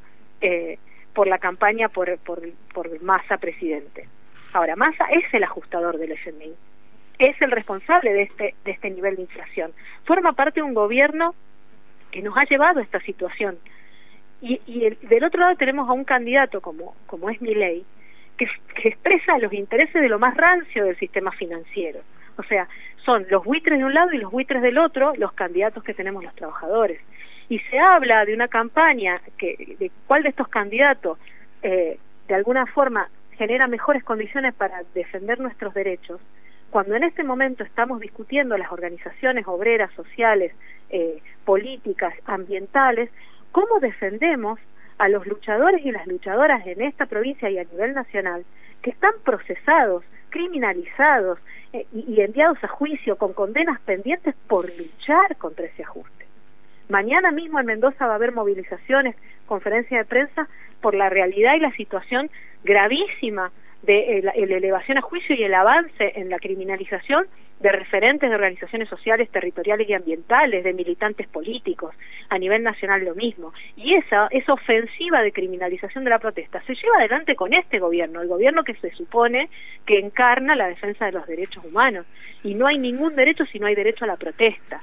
por la campaña por Massa presidente. Ahora, Massa es el ajustador del FMI, es el responsable de este nivel de inflación, forma parte de un gobierno que nos ha llevado a esta situación. Y del otro lado tenemos a un candidato como es Milei, que expresa los intereses de lo más rancio del sistema financiero. O sea, son los buitres de un lado y los buitres del otro los candidatos que tenemos los trabajadores. Y se habla de una campaña de cuál de estos candidatos de alguna forma genera mejores condiciones para defender nuestros derechos, cuando en este momento estamos discutiendo las organizaciones obreras, sociales, políticas, ambientales, cómo defendemos a los luchadores y las luchadoras en esta provincia y a nivel nacional que están procesados, criminalizados y enviados a juicio con condenas pendientes por luchar contra ese ajuste. Mañana mismo en Mendoza va a haber movilizaciones, conferencia de prensa por la realidad y la situación gravísima de la elevación a juicio y el avance en la criminalización de referentes de organizaciones sociales, territoriales y ambientales, de militantes políticos, a nivel nacional lo mismo. Y esa ofensiva de criminalización de la protesta se lleva adelante con este gobierno, el gobierno que se supone que encarna la defensa de los derechos humanos. Y no hay ningún derecho si no hay derecho a la protesta.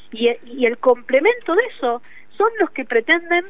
Y el complemento de eso son los que pretenden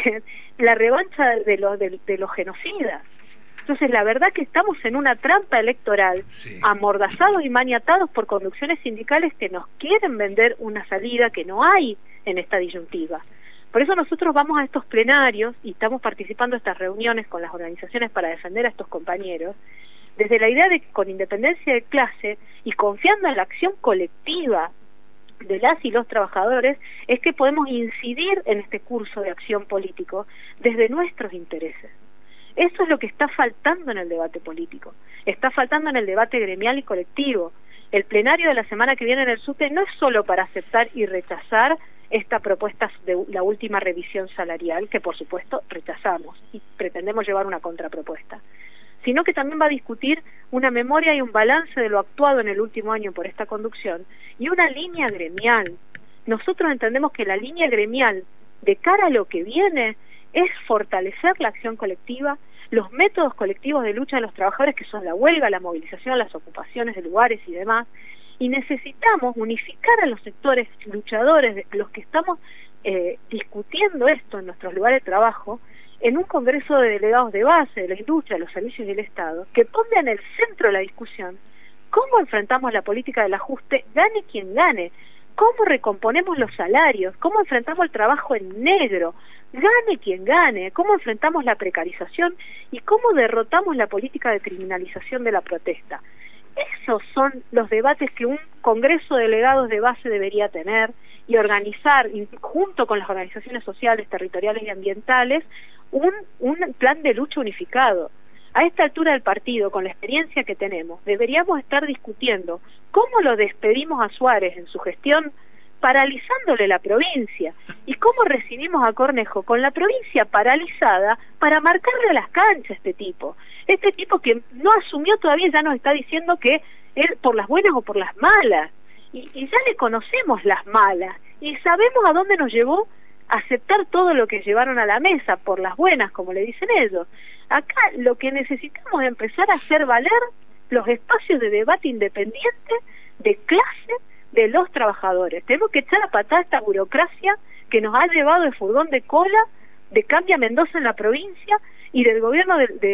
la revancha de los genocidas. Entonces, la verdad que estamos en una trampa electoral, sí, amordazados y maniatados por conducciones sindicales que nos quieren vender una salida que no hay en esta disyuntiva. Por eso nosotros vamos a estos plenarios y estamos participando en estas reuniones con las organizaciones para defender a estos compañeros, desde la idea de que con independencia de clase y confiando en la acción colectiva de las y los trabajadores, es que podemos incidir en este curso de acción político desde nuestros intereses. Eso es lo que está faltando en el debate político, está faltando en el debate gremial y colectivo. El plenario de la semana que viene en el SUTE no es solo para aceptar y rechazar esta propuesta de la última revisión salarial, que por supuesto rechazamos y pretendemos llevar una contrapropuesta, sino que también va a discutir una memoria y un balance de lo actuado en el último año por esta conducción y una línea gremial. Nosotros entendemos que la línea gremial de cara a lo que viene es fortalecer la acción colectiva, los métodos colectivos de lucha de los trabajadores, que son la huelga, la movilización, las ocupaciones de lugares y demás, y necesitamos unificar a los sectores luchadores, de los que estamos discutiendo esto en nuestros lugares de trabajo, en un congreso de delegados de base de la industria, de los servicios y del Estado, que ponga en el centro de la discusión cómo enfrentamos la política del ajuste, gane quien gane, cómo recomponemos los salarios, cómo enfrentamos el trabajo en negro, gane quien gane, cómo enfrentamos la precarización y cómo derrotamos la política de criminalización de la protesta. Esos son los debates que un congreso de delegados de base debería tener y organizar, junto con las organizaciones sociales, territoriales y ambientales, un plan de lucha unificado. A esta altura del partido, con la experiencia que tenemos, deberíamos estar discutiendo cómo lo despedimos a Suárez en su gestión, paralizándole la provincia, y cómo recibimos a Cornejo con la provincia paralizada para marcarle las canchas a este tipo que no asumió todavía, ya nos está diciendo que él por las buenas o por las malas, y ya le conocemos las malas y sabemos a dónde nos llevó a aceptar todo lo que llevaron a la mesa por las buenas, como le dicen ellos. Acá lo que necesitamos es empezar a hacer valer los espacios de debate independiente de clase de los trabajadores. Tenemos que echar a patada esta burocracia que nos ha llevado el furgón de cola de Cambia Mendoza en la provincia y del gobierno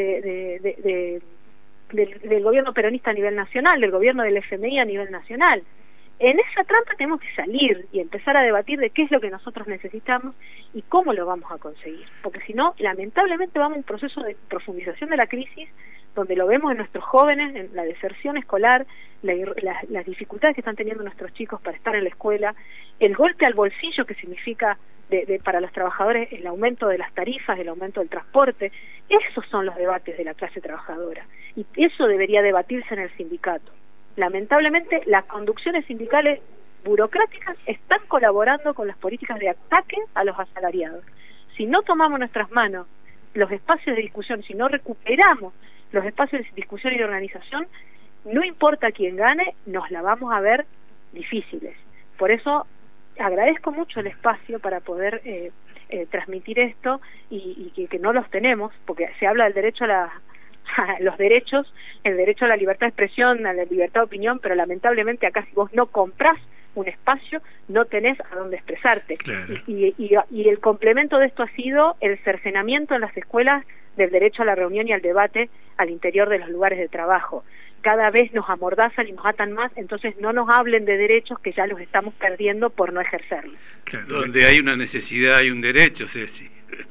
del gobierno peronista a nivel nacional, del gobierno del FMI a nivel nacional. En esa trampa tenemos que salir y empezar a debatir de qué es lo que nosotros necesitamos y cómo lo vamos a conseguir, porque si no, lamentablemente vamos a un proceso de profundización de la crisis, donde lo vemos en nuestros jóvenes, en la deserción escolar, las dificultades que están teniendo nuestros chicos para estar en la escuela, el golpe al bolsillo que significa para los trabajadores el aumento de las tarifas, el aumento del transporte. Esos son los debates de la clase trabajadora y eso debería debatirse en el sindicato. Lamentablemente las conducciones sindicales burocráticas están colaborando con las políticas de ataque a los asalariados. Si no tomamos nuestras manos los espacios de discusión, si no recuperamos los espacios de discusión y de organización, no importa quién gane, nos la vamos a ver difíciles. Por eso agradezco mucho el espacio para poder transmitir esto y que no los tenemos, porque se habla del derecho a los derechos, el derecho a la libertad de expresión, a la libertad de opinión, pero lamentablemente acá si vos no comprás un espacio, no tenés a dónde expresarte. Claro. Y el complemento de esto ha sido el cercenamiento en las escuelas del derecho a la reunión y al debate al interior de los lugares de trabajo. Cada vez nos amordazan y nos atan más, entonces no nos hablen de derechos que ya los estamos perdiendo por no ejercerlos. Claro, donde hay una necesidad hay un derecho, Ceci.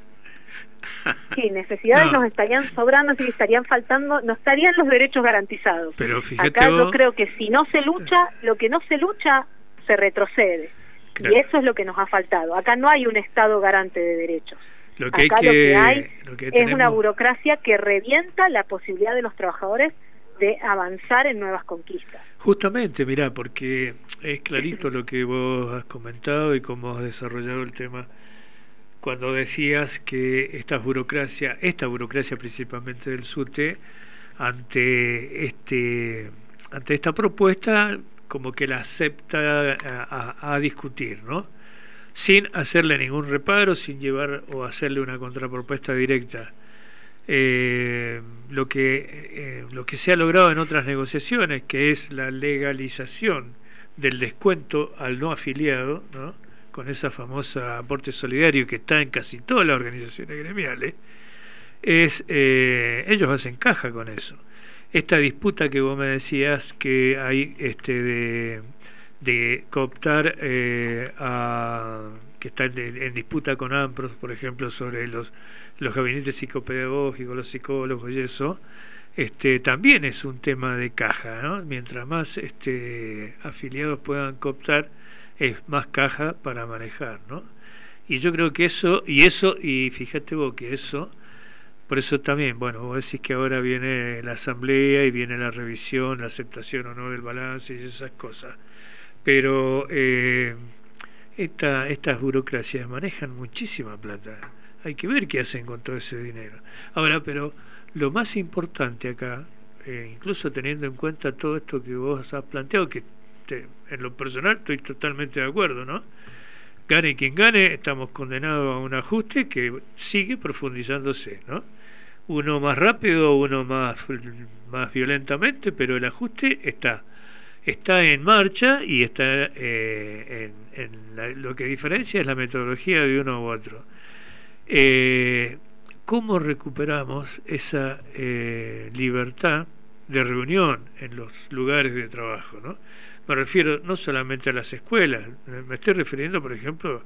Sí, necesidades nos estarían sobrando, sí, estarían faltando, no estarían los derechos garantizados. Pero fíjate acá vos, yo creo que si no se lucha, lo que no se lucha se retrocede. Claro. Y eso es lo que nos ha faltado. Acá no hay un Estado garante de derechos. Lo que Acá hay lo que hay es tenemos, una burocracia que revienta la posibilidad de los trabajadores de avanzar en nuevas conquistas. Justamente, mirá, porque es clarito lo que vos has comentado y cómo has desarrollado el tema cuando decías que esta burocracia principalmente del SUTE, ante esta propuesta, como que la acepta a discutir, ¿no? Sin hacerle ningún reparo, sin llevar o hacerle una contrapropuesta directa. Lo que se ha logrado en otras negociaciones, que es la legalización del descuento al no afiliado, ¿no? Con esa famosa aporte solidario que está en casi todas las organizaciones gremiales, ellos hacen caja con eso. Esta disputa que vos me decías que hay de cooptar que está en disputa con AMPROS, por ejemplo, sobre los gabinetes psicopedagógicos, los psicólogos y eso, también es un tema de caja, ¿no? Mientras más afiliados puedan cooptar, es más caja para manejar, ¿no? Y yo creo que y fíjate vos que eso, por eso también, bueno, vos decís que ahora viene la asamblea y viene la revisión, la aceptación o no del balance y esas cosas, pero estas burocracias manejan muchísima plata. Hay que ver qué hacen con todo ese dinero. Ahora, pero lo más importante acá, incluso teniendo en cuenta todo esto que vos has planteado, que en lo personal estoy totalmente de acuerdo, ¿no? Gane quien gane, estamos condenados a un ajuste que sigue profundizándose, ¿no? Uno más rápido, uno más violentamente, pero el ajuste está en marcha y está lo que diferencia es la metodología de uno u otro. ¿Cómo recuperamos esa libertad de reunión en los lugares de trabajo, ¿no? Me refiero no solamente a las escuelas, me estoy refiriendo, por ejemplo,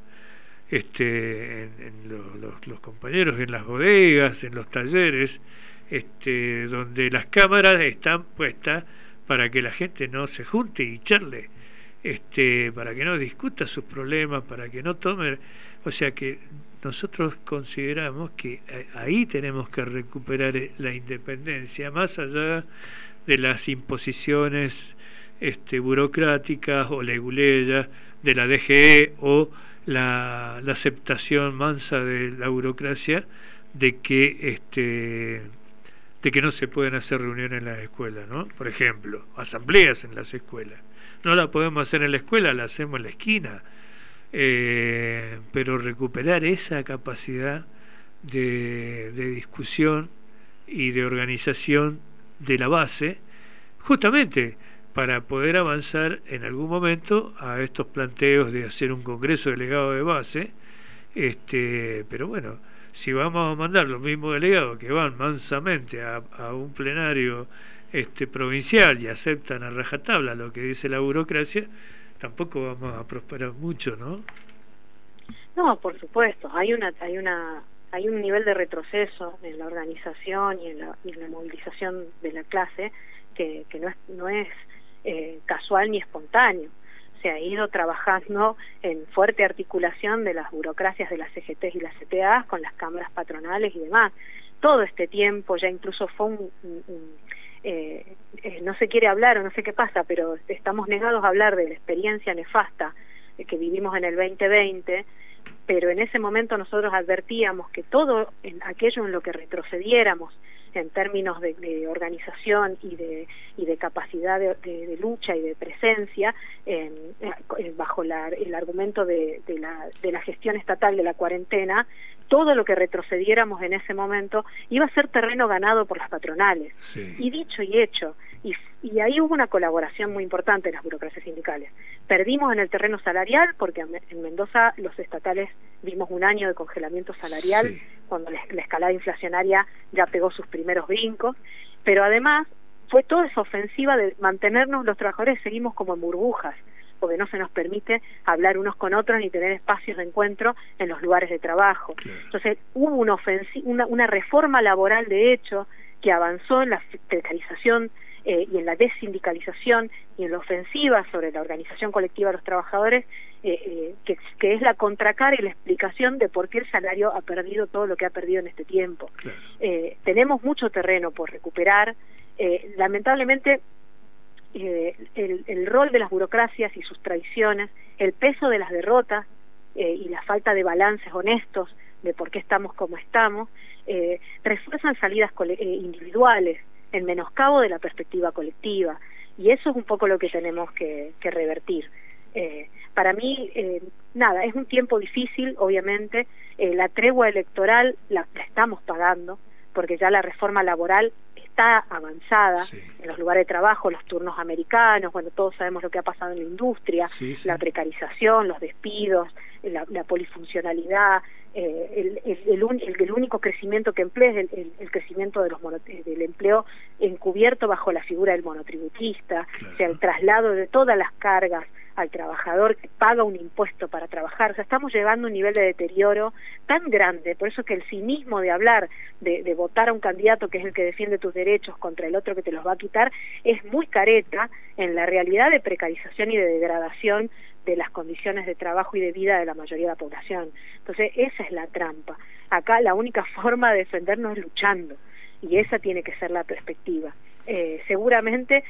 los compañeros en las bodegas, en los talleres, donde las cámaras están puestas para que la gente no se junte y charle, para que no discuta sus problemas, para que no tome, o sea que nosotros consideramos que ahí tenemos que recuperar la independencia, más allá de las imposiciones burocráticas o leguleyas de la DGE o la aceptación mansa de la burocracia de que no se pueden hacer reuniones en las escuelas, ¿no? Por ejemplo, asambleas en las escuelas. No la podemos hacer en la escuela, la hacemos en la esquina. Pero recuperar esa capacidad de discusión y de organización de la base, justamente para poder avanzar en algún momento a estos planteos de hacer un congreso delegado de base. Pero bueno, si vamos a mandar los mismos delegados que van mansamente a un plenario provincial y aceptan a rajatabla lo que dice la burocracia, tampoco vamos a prosperar mucho, ¿no? No, por supuesto, hay un nivel de retroceso en la organización y en la movilización de la clase que no es casual ni espontáneo. Se ha ido trabajando en fuerte articulación de las burocracias de las CGT y las CTA con las cámaras patronales y demás. Todo este tiempo ya incluso fue no se quiere hablar o no sé qué pasa, pero estamos negados a hablar de la experiencia nefasta que vivimos en el 2020, pero en ese momento nosotros advertíamos que todo aquello en lo que retrocediéramos en términos de organización y de capacidad de lucha y de presencia bajo el argumento de la gestión estatal de la cuarentena, todo lo que retrocediéramos en ese momento iba a ser terreno ganado por las patronales. Sí. Y dicho y hecho, y ahí hubo una colaboración muy importante de las burocracias sindicales. Perdimos en el terreno salarial porque en Mendoza los estatales vimos un año de congelamiento salarial, sí, cuando la escalada inflacionaria ya pegó sus primeros brincos, pero además fue toda esa ofensiva de mantenernos los trabajadores, seguimos como en burbujas, porque no se nos permite hablar unos con otros ni tener espacios de encuentro en los lugares de trabajo. Claro. Entonces hubo una reforma laboral de hecho que avanzó en la precarización y en la desindicalización y en la ofensiva sobre la organización colectiva de los trabajadores, que es la contracara y la explicación de por qué el salario ha perdido todo lo que ha perdido en este tiempo. Claro. Tenemos mucho terreno por recuperar. Lamentablemente el rol de las burocracias y sus traiciones, el peso de las derrotas y la falta de balances honestos de por qué estamos como estamos, refuerzan salidas individuales en menoscabo de la perspectiva colectiva, y eso es un poco lo que tenemos que revertir. Para mí, es un tiempo difícil, obviamente. La tregua electoral la estamos pagando, porque ya la reforma laboral está avanzada, sí, en los lugares de trabajo, los turnos americanos, bueno, todos sabemos lo que ha pasado en la industria, sí, sí, la precarización, los despidos, la polifuncionalidad, el único crecimiento que emplea es el crecimiento del empleo encubierto bajo la figura del monotributista, claro, o sea, el traslado de todas las cargas al trabajador que paga un impuesto para trabajar. O sea, estamos llegando a un nivel de deterioro tan grande, por eso que el cinismo de hablar de votar a un candidato que es el que defiende tus derechos contra el otro que te los va a quitar es muy careta en la realidad de precarización y de degradación de las condiciones de trabajo y de vida de la mayoría de la población. Entonces esa es la trampa. Acá la única forma de defendernos es luchando, y esa tiene que ser la perspectiva. Seguramente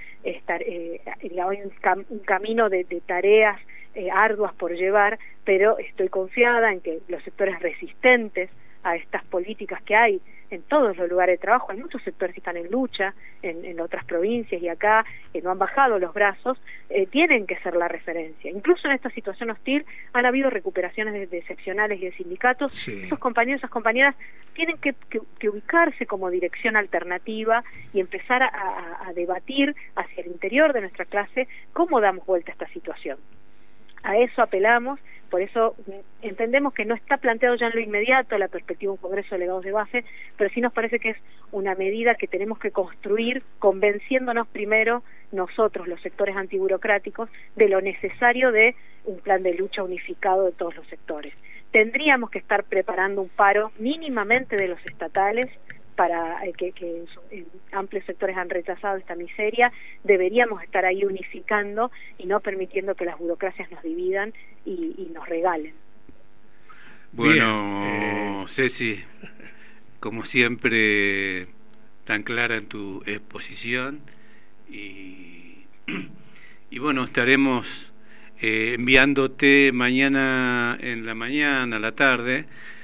hay un camino de tareas arduas por llevar, pero estoy confiada en que los sectores resistentes a estas políticas que hay en todos los lugares de trabajo, hay muchos sectores que están en lucha en otras provincias y acá no han bajado los brazos, tienen que ser la referencia. Incluso en esta situación hostil han habido recuperaciones de excepcionales y de sindicatos. Sí. Esos compañeros, esas compañeras tienen que ubicarse como dirección alternativa y empezar a debatir hacia el interior de nuestra clase cómo damos vuelta a esta situación. A eso apelamos. Por eso entendemos que no está planteado ya en lo inmediato la perspectiva de un Congreso de Delegados de Base, pero sí nos parece que es una medida que tenemos que construir convenciéndonos primero nosotros, los sectores antiburocráticos, de lo necesario de un plan de lucha unificado de todos los sectores. Tendríamos que estar preparando un paro mínimamente de los estatales, para que en amplios sectores han rechazado esta miseria. Deberíamos estar ahí unificando y no permitiendo que las burocracias nos dividan y nos regalen. Bueno, Ceci, como siempre, tan clara en tu exposición, y bueno, estaremos enviándote mañana en la mañana, a la tarde,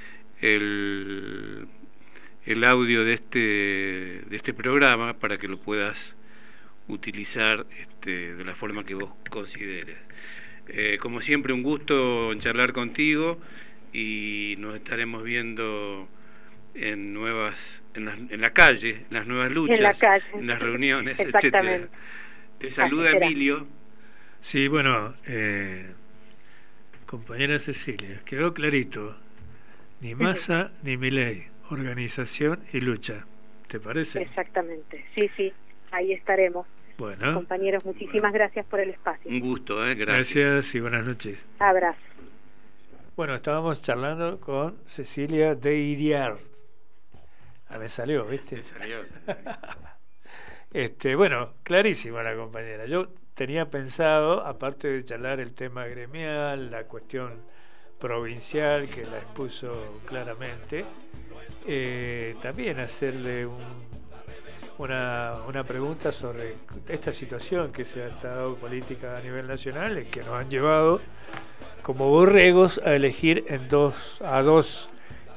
el audio de este programa para que lo puedas utilizar de la forma que vos consideres. Como siempre, un gusto charlar contigo, y nos estaremos viendo en la calle, en las nuevas luchas, en las reuniones, etcétera. Te saluda Emilio. Sí, bueno, compañera Cecilia, quedó clarito. Ni Massa ni Milei, organización y lucha. ¿Te parece? Exactamente, sí, ahí estaremos. Bueno. Compañeros, muchísimas gracias por el espacio. Un gusto, gracias. Gracias y buenas noches. Abrazo. Bueno, estábamos charlando con Cecilia de Iriart. Me salió, ¿viste? Me salió. Bueno, clarísima la compañera. Yo tenía pensado, aparte de charlar el tema gremial, la cuestión provincial, que la expuso claramente, también hacerle una pregunta sobre esta situación que se ha estado política a nivel nacional y que nos han llevado como borregos a elegir a dos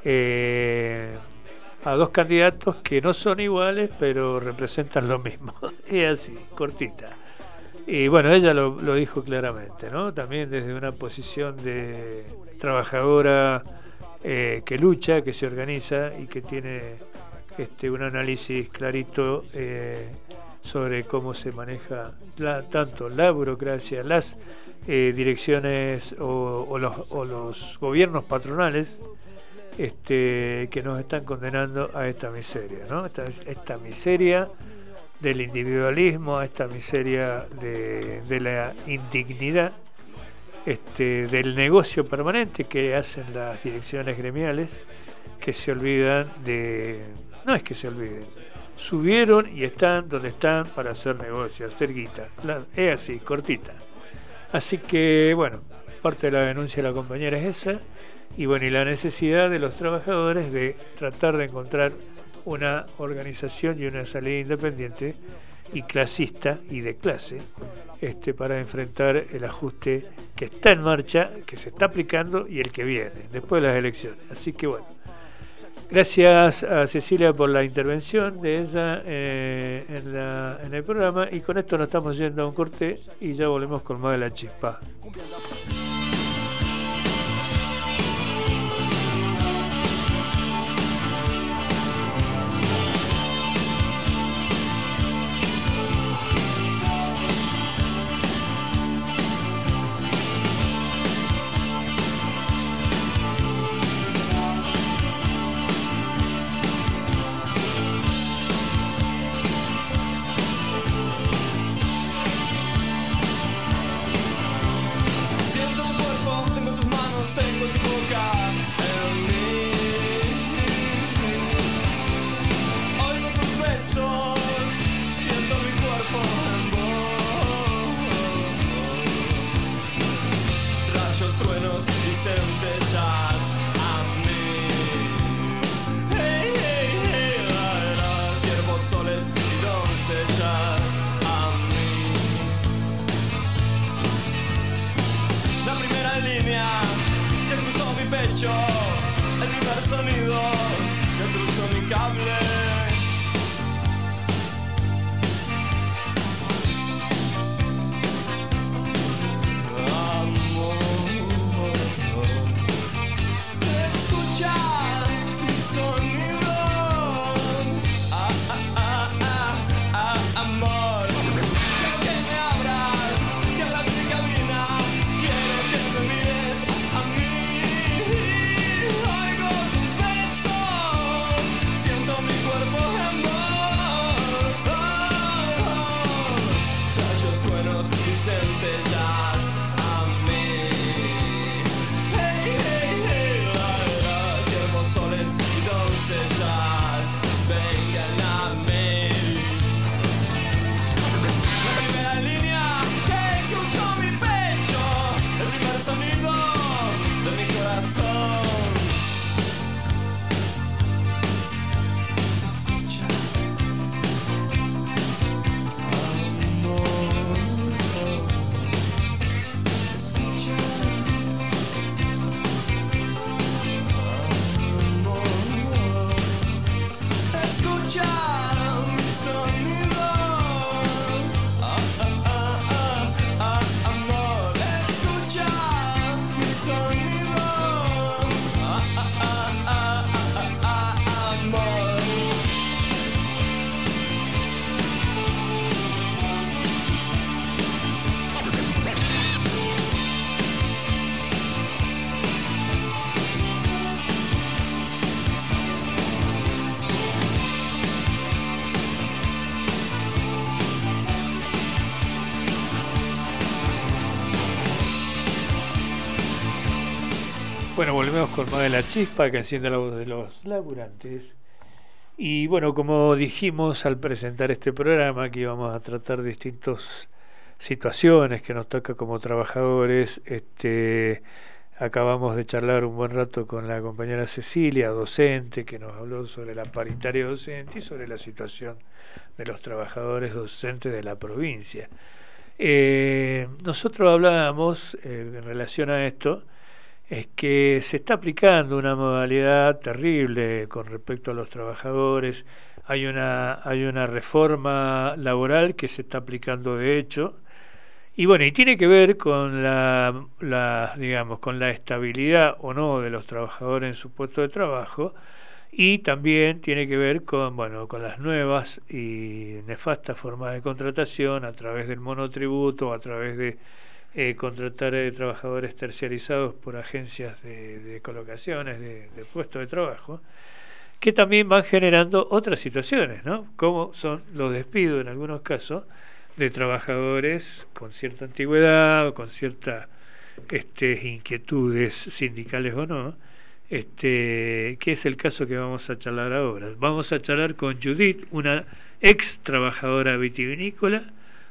candidatos que no son iguales pero representan lo mismo. Es así, cortita. Y bueno, ella lo dijo claramente, ¿no? También desde una posición de trabajadora que lucha, que se organiza y que tiene un análisis clarito sobre cómo se maneja tanto la burocracia, las direcciones o los gobiernos patronales que nos están condenando a esta miseria, ¿no? Esta miseria del individualismo, a esta miseria de la indignidad, del negocio permanente que hacen las direcciones gremiales, que se olvidan no es que se olviden, subieron y están donde están para hacer negocio, hacer guita. Es así, cortita. Así que, bueno, parte de la denuncia de la compañera es esa, y bueno, y la necesidad de los trabajadores de tratar de encontrar una organización y una salida independiente y clasista y de clase para enfrentar el ajuste que está en marcha, que se está aplicando y el que viene después de las elecciones. Así que bueno, gracias a Cecilia por la intervención de ella en el programa, y con esto nos estamos yendo a un corte y ya volvemos con más de La Chispa. Bueno, volvemos con más de La Chispa, que enciende la voz de los laburantes. Y bueno, como dijimos al presentar este programa, que íbamos a tratar distintas situaciones que nos toca como trabajadores, acabamos de charlar un buen rato con la compañera Cecilia, docente, que nos habló sobre la paritaria docente y sobre la situación de los trabajadores docentes de la provincia. Nosotros hablábamos en relación a esto, es que se está aplicando una modalidad terrible con respecto a los trabajadores. Hay una reforma laboral que se está aplicando de hecho, y bueno, y tiene que ver con digamos, con la estabilidad o no de los trabajadores en su puesto de trabajo, y también tiene que ver con, bueno, con las nuevas y nefastas formas de contratación a través del monotributo, a través de contratar trabajadores terciarizados por agencias de colocaciones de puestos de trabajo, que también van generando otras situaciones, ¿no? Como son los despidos en algunos casos de trabajadores con cierta antigüedad o con ciertas inquietudes sindicales o no, que es el caso que vamos a charlar ahora. Vamos a charlar con Judith, una ex trabajadora vitivinícola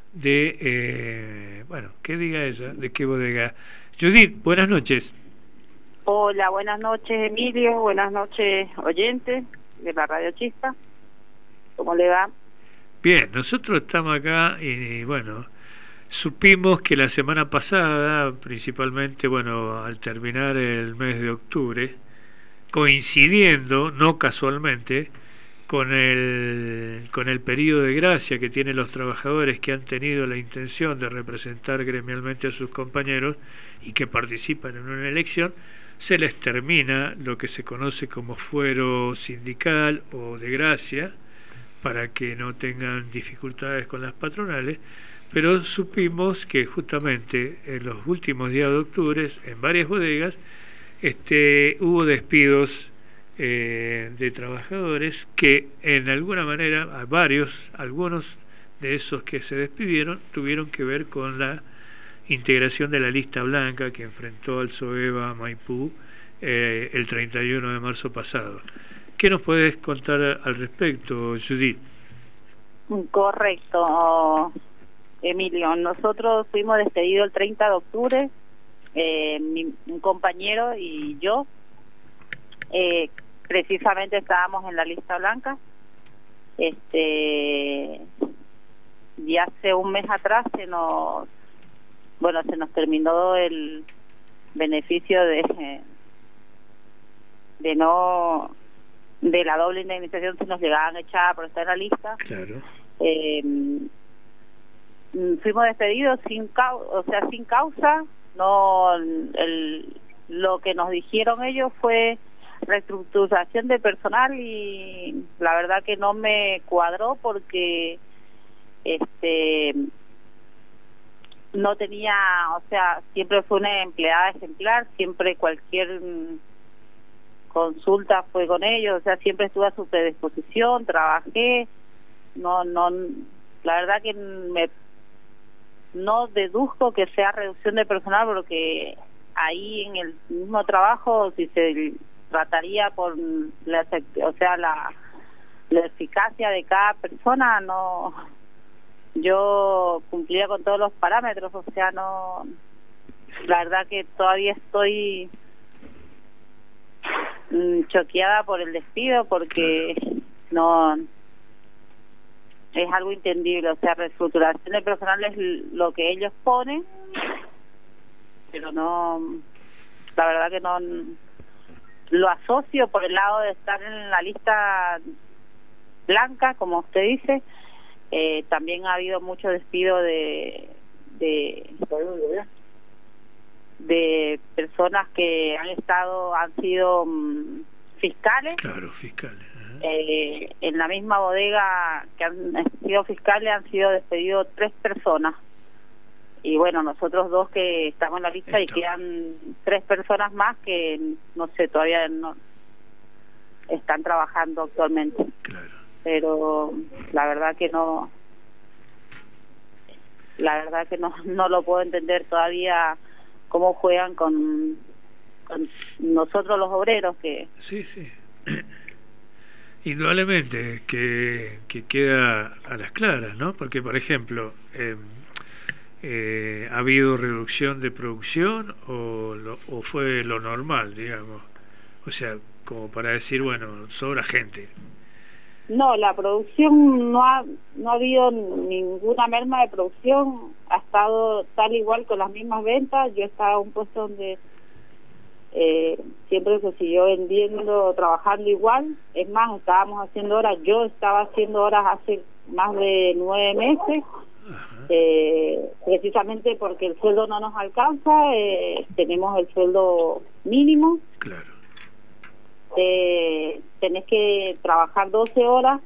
bueno, ¿qué diga ella? ¿De qué bodega? Judith, buenas noches. Hola, buenas noches, Emilio, buenas noches, oyentes de la Radio Chispa. ¿Cómo le va? Bien, nosotros estamos acá y bueno, supimos que la semana pasada, principalmente, bueno, al terminar el mes de octubre, coincidiendo, no casualmente, con el periodo de gracia que tienen los trabajadores que han tenido la intención de representar gremialmente a sus compañeros y que participan en una elección, se les termina lo que se conoce como fuero sindical o de gracia para que no tengan dificultades con las patronales, pero supimos que justamente en los últimos días de octubre en varias bodegas hubo despidos de trabajadores que en alguna manera algunos de esos que se despidieron tuvieron que ver con la integración de la lista blanca que enfrentó al SOEBA Maipú el 31 de marzo pasado. ¿Qué nos puedes contar al respecto, Judith? Correcto, Emilio. Nosotros fuimos despedidos el 30 de octubre, un compañero y yo. Precisamente estábamos en la lista blanca. Y hace un mes atrás se nos terminó el beneficio de la doble indemnización si nos llegaban a echar por estar en la lista. Claro. Fuimos despedidos sin causa. Lo que nos dijeron ellos fue reestructuración de personal y la verdad que no me cuadró porque no tenía, siempre fue una empleada ejemplar, siempre cualquier consulta fue con ellos, siempre estuve a su predisposición, trabajé, la verdad que no deduzco que sea reducción de personal porque ahí en el mismo trabajo, si se trataría por la eficacia de cada persona, yo cumplía con todos los parámetros, la verdad que todavía estoy choqueada por el despido porque no es algo entendible, reestructuración de personal es lo que ellos ponen, pero no, la verdad que no lo asocio por el lado de estar en la lista blanca, como usted dice. También ha habido mucho despido de personas que han sido fiscales. Claro, fiscales. En la misma bodega que han sido fiscales han sido despedidos 3 personas. Y bueno, nosotros 2 que estamos en la lista y quedan 3 personas más que no sé, todavía no están trabajando actualmente. Claro. Pero la verdad que no lo puedo entender todavía cómo juegan con nosotros los obreros que... Sí. Indudablemente que queda a las claras, ¿no? Porque, por ejemplo, ¿ha habido reducción de producción o fue lo normal, digamos? O sea, como para decir, bueno, sobra gente. No, la producción no ha habido ninguna merma de producción, ha estado tal igual con las mismas ventas. Yo estaba en un puesto donde siempre se siguió vendiendo, trabajando igual. Es más, estábamos haciendo horas, yo estaba haciendo horas hace más de 9 meses, precisamente porque el sueldo no nos alcanza, tenemos el sueldo mínimo. Claro. Tenés que trabajar 12 horas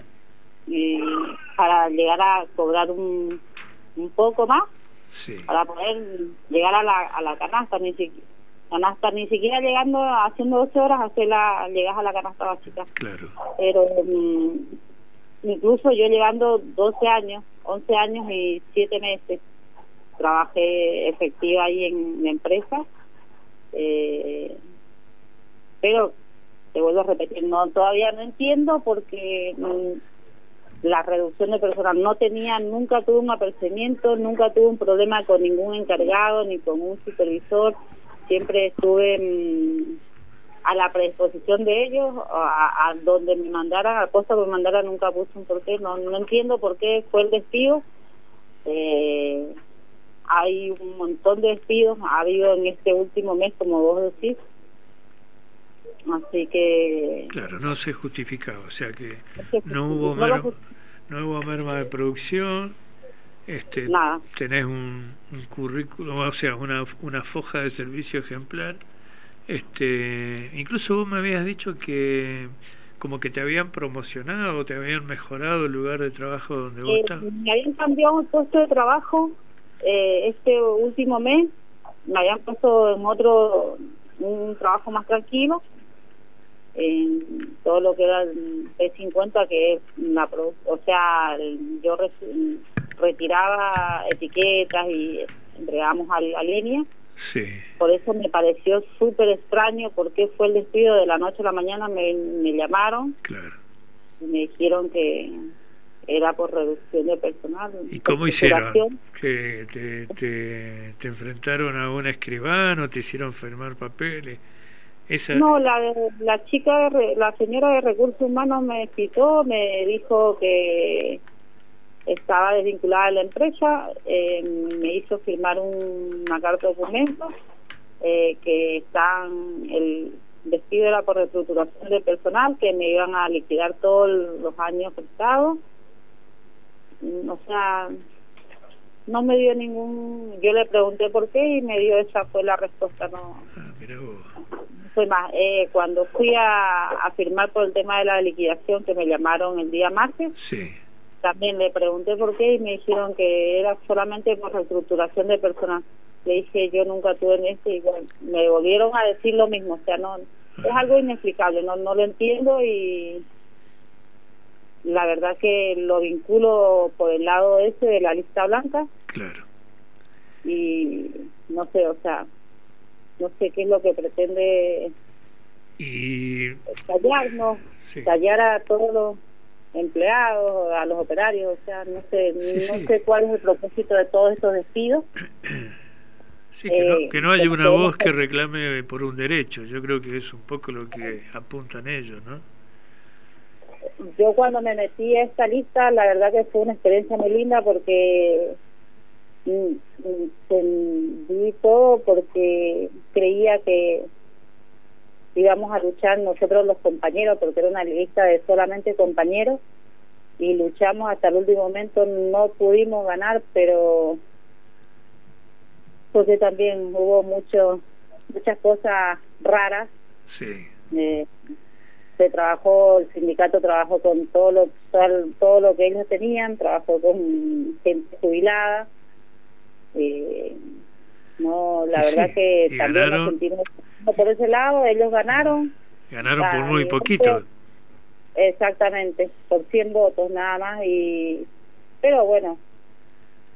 para llegar a cobrar un poco más, sí, para poder llegar a la canasta. Ni siquiera llegando, haciendo 12 horas, llegas a la canasta básica. Claro. Pero incluso yo llegando 12 años, 11 años y 7 meses, trabajé efectiva ahí en la empresa, pero te vuelvo a repetir, todavía no entiendo porque la reducción de personal nunca tuve un apercibimiento, nunca tuve un problema con ningún encargado ni con un supervisor. Siempre estuve a la predisposición de ellos, a donde me mandaran, al puesto que me mandaran, nunca puse un porqué. No entiendo por qué fue el despido. Hay un montón de despidos, ha habido en este último mes, como vos decís. Así que... Claro, no se justificaba, o sea que no hubo merma de producción. Nada. Tenés un currículum, o sea, una foja de servicio ejemplar. Incluso vos me habías dicho que como que te habían promocionado, te habían mejorado el lugar de trabajo donde vos estabas. Me habían cambiado el puesto de trabajo este último mes, me habían puesto en un trabajo más tranquilo, en todo lo que era el P50, que es yo retiraba etiquetas y entregábamos a línea. Sí. Por eso me pareció súper extraño porque fue el despido de la noche a la mañana. Me llamaron, claro, y me dijeron que era por reducción de personal. ¿Y cómo hicieron? ¿Que te enfrentaron a un escribano, te hicieron firmar papeles? No, la chica, la señora de Recursos Humanos me explicó, me dijo que estaba desvinculada de la empresa, me hizo firmar una carta de documento, que el despido era por reestructuración de personal, que me iban a liquidar todos los años prestados. O sea, no me dio yo le pregunté por qué y me dio, esa fue la respuesta. Mira vos. Fue más, cuando fui a firmar por el tema de la liquidación, que me llamaron el día martes, sí, también le pregunté por qué y me dijeron que era solamente por reestructuración de personal. Le dije, yo nunca tuve en y bueno, me volvieron a decir lo mismo. O sea, es algo inexplicable, no lo entiendo, y la verdad que lo vinculo por el lado ese de la lista blanca. Claro. Y no sé, o sea, no sé qué es lo que pretende callarnos, sí, callar a todos los empleados, a los operarios. O sea, no sé cuál es el propósito de todos estos despidos. Sí, que no haya una voz que reclame por un derecho. Yo creo que es un poco lo que apuntan ellos, ¿no? Yo cuando me metí a esta lista, la verdad que fue una experiencia muy linda, porque entendí todo, porque creía que íbamos a luchar nosotros los compañeros, porque era una lista de solamente compañeros, y luchamos hasta el último momento. No pudimos ganar, pero porque también hubo muchas cosas raras. Sí. El sindicato trabajó con todo lo que ellos tenían, trabajó con gente jubilada. La verdad que también nos sentimos por ese lado. Ellos ganaron por muy poquito, exactamente, por 100 votos nada más. Pero bueno,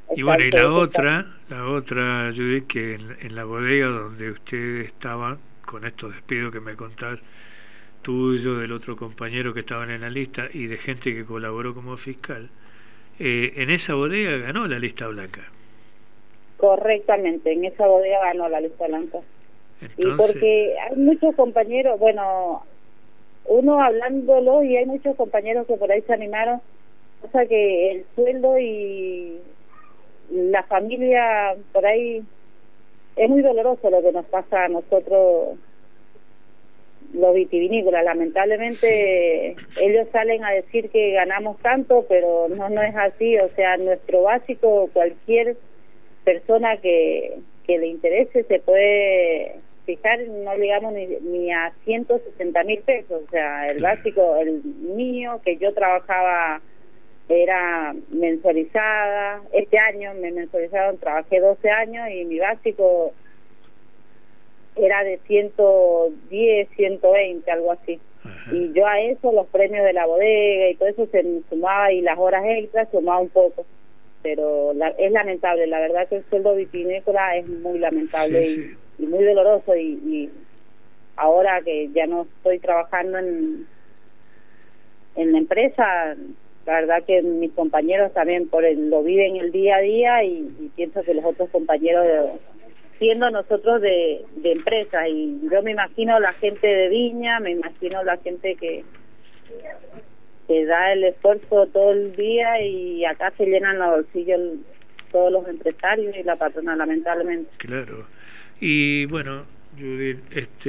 Y bueno, y la otra, Judith, que en la bodega donde ustedes estaban, con estos despidos que me contás, tuyo, del otro compañero que estaban en la lista y de gente que colaboró como fiscal, en esa bodega ganó la lista blanca. Correctamente, en esa bodega ganó la lista blanca. Entonces, y porque hay muchos compañeros, bueno, uno hablándolo, y hay muchos compañeros que por ahí se animaron, o sea que el sueldo y la familia por ahí es muy doloroso lo que nos pasa a nosotros los vitivinícolas. Lamentablemente ellos salen a decir que ganamos tanto, pero no es así. O sea, nuestro básico, cualquier persona que le interese se puede fijar, no llegamos ni a 160.000 pesos. O sea, el básico, el mío, que yo trabajaba, era mensualizada. Este año me mensualizaron, trabajé 12 años y mi básico era de 110, 120, algo así. Ajá. Y yo a eso, los premios de la bodega y todo eso se sumaba, y las horas extras sumaba un poco. Pero es lamentable, la verdad que el sueldo vitivinícola es muy lamentable, sí. Y muy doloroso. Y ahora que ya no estoy trabajando en la empresa, la verdad que mis compañeros también lo viven el día a día, y pienso que los otros compañeros, siendo nosotros de empresa, y yo me imagino la gente de Viña, me imagino la gente que da el esfuerzo todo el día, y acá se llenan los bolsillos todos los empresarios y la patrona, lamentablemente. Claro. Y bueno, Judith,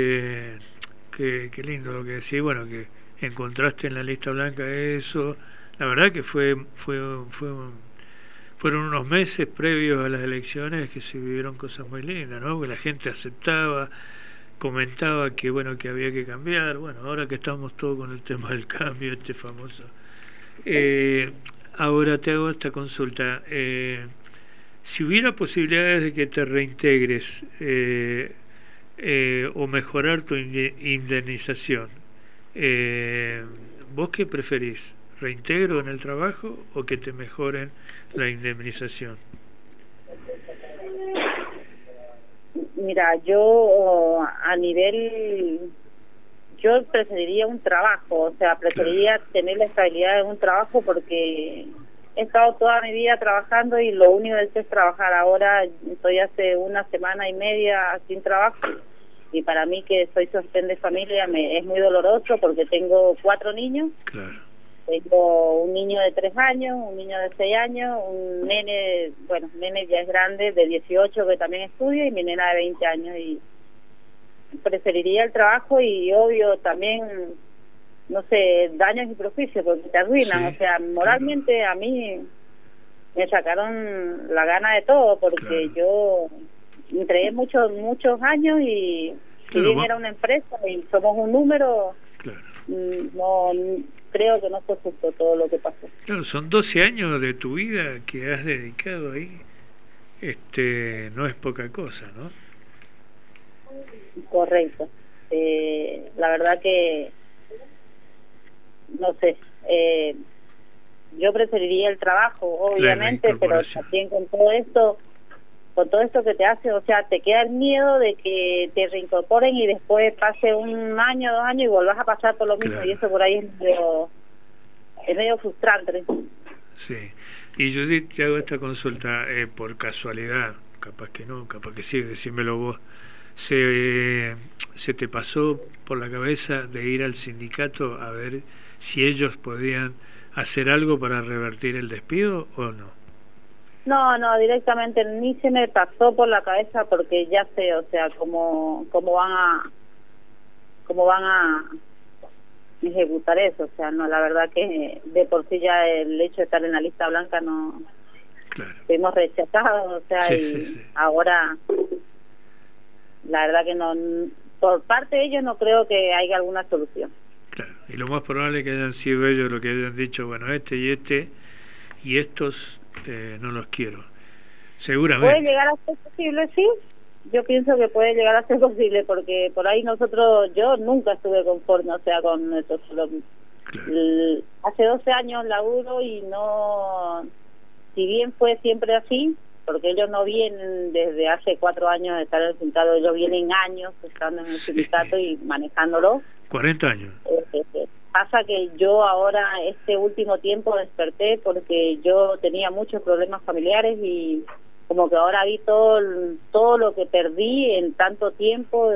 qué lindo lo que decís, bueno, que encontraste en la lista blanca eso. La verdad que fueron unos meses previos a las elecciones que se vivieron cosas muy lindas, ¿no? Que la gente aceptaba, comentaba que bueno, que había que cambiar. Bueno, ahora que estamos todos con el tema del cambio, famoso. Ahora te hago esta consulta. Si hubiera posibilidades de que te reintegres o mejorar tu indemnización, ¿vos qué preferís? ¿Reintegro en el trabajo o que te mejoren la indemnización? Mira, yo yo preferiría un trabajo, o sea, preferiría tener la estabilidad de un trabajo, porque he estado toda mi vida trabajando y lo único que he hecho es trabajar. Ahora estoy hace una semana y media sin trabajo, y para mí, que soy sostén de familia, es muy doloroso, porque tengo 4 niños. Claro. Tengo un niño de 3 años, un niño de 6 años, un nene, bueno, nene ya es grande, de 18, que también estudia, y mi nena de 20 años, y preferiría el trabajo. Y obvio también, no sé, daños y perjuicios, porque te arruinan. Sí, o sea, moralmente, claro. A mí me sacaron la gana de todo, porque claro, yo entregué muchos años, y si bien era una empresa y somos un número, claro, no creo que no fue justo todo lo que pasó. Claro, son 12 años de tu vida que has dedicado ahí. No es poca cosa, ¿no? Correcto. La verdad que no sé, yo preferiría el trabajo, obviamente, pero también con todo esto que te hace, o sea, te queda el miedo de que te reincorporen y después pase 1 año, 2 años y volvás a pasar por lo mismo. Claro. Y eso por ahí es medio frustrante. Sí. Y Judith, te hago esta consulta, por casualidad, capaz que no, capaz que sí, decímelo vos, ¿se te pasó por la cabeza de ir al sindicato a ver si ellos podían hacer algo para revertir el despido o no? No, directamente ni se me pasó por la cabeza, porque ya sé, o sea, cómo van a ejecutar eso. O sea, no, la verdad que de por sí ya el hecho de estar en la lista blanca no, claro, fuimos rechazados, o sea, sí. Ahora la verdad que no, por parte de ellos no creo que haya alguna solución. Claro, y lo más probable es que hayan sido ellos los que hayan dicho, bueno, y estos no los quiero. Seguramente. ¿Puede llegar a ser posible? Sí. Yo pienso que puede llegar a ser posible, porque por ahí yo nunca estuve conforme, o sea, con nuestro sueldo. Claro. Hace 12 años laburo y no si bien fue siempre así, porque ellos no vienen desde hace 4 años de estar en el sindicato, ellos vienen años estando en el sindicato y manejándolo. 40 años. Pasa que yo ahora, este último tiempo, desperté porque yo tenía muchos problemas familiares y como que ahora vi todo lo que perdí en tanto tiempo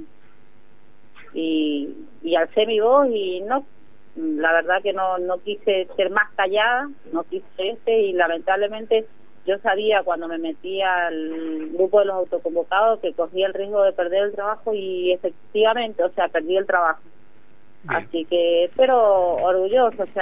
y alcé mi voz y no, la verdad que no quise ser más callada, no quise y lamentablemente yo sabía cuando me metí al grupo de los autoconvocados que corría el riesgo de perder el trabajo y efectivamente, o sea, perdí el trabajo. Bien. Así que, pero orgulloso, o sea,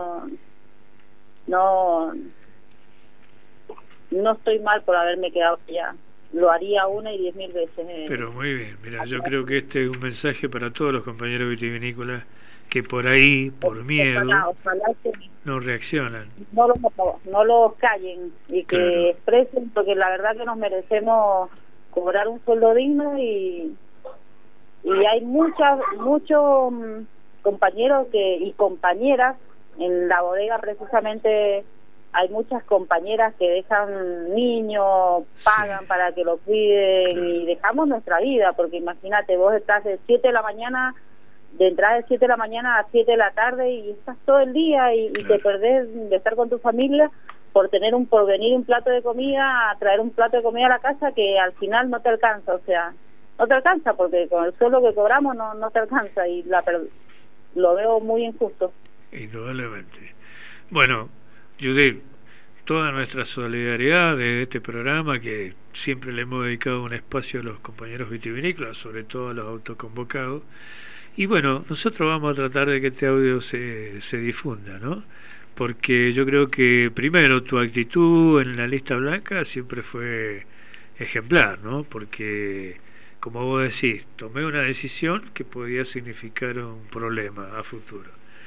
no estoy mal por haberme quedado allá. Lo haría 1 y 10.000 veces. Pero muy bien, mira, yo creo que este es un mensaje para todos los compañeros vitivinícolas que por ahí, por miedo, ojalá no reaccionan. No los callen y que expresen, porque la verdad que nos merecemos cobrar un sueldo digno y hay muchos compañeros y compañeras en la bodega. Precisamente hay muchas compañeras que dejan niños, pagan para que lo cuiden y dejamos nuestra vida, porque imagínate, vos estás de 7 de la mañana, de entrada de 7 de la mañana a 7 de la tarde y estás todo el día y te perdés de estar con tu familia por tener por venir un plato de comida, a traer un plato de comida a la casa que al final no te alcanza, o sea, no te alcanza porque con el sueldo que cobramos no te alcanza y lo veo muy injusto. Indudablemente. Bueno, Judith, toda nuestra solidaridad de este programa, que siempre le hemos dedicado un espacio a los compañeros vitivinícolas, sobre todo a los autoconvocados, y bueno, nosotros vamos a tratar de que este audio se difunda, ¿no? Porque yo creo que primero tu actitud en la lista blanca siempre fue ejemplar, ¿no? Porque como vos decís, tomé una decisión que podía significar un problema a futuro.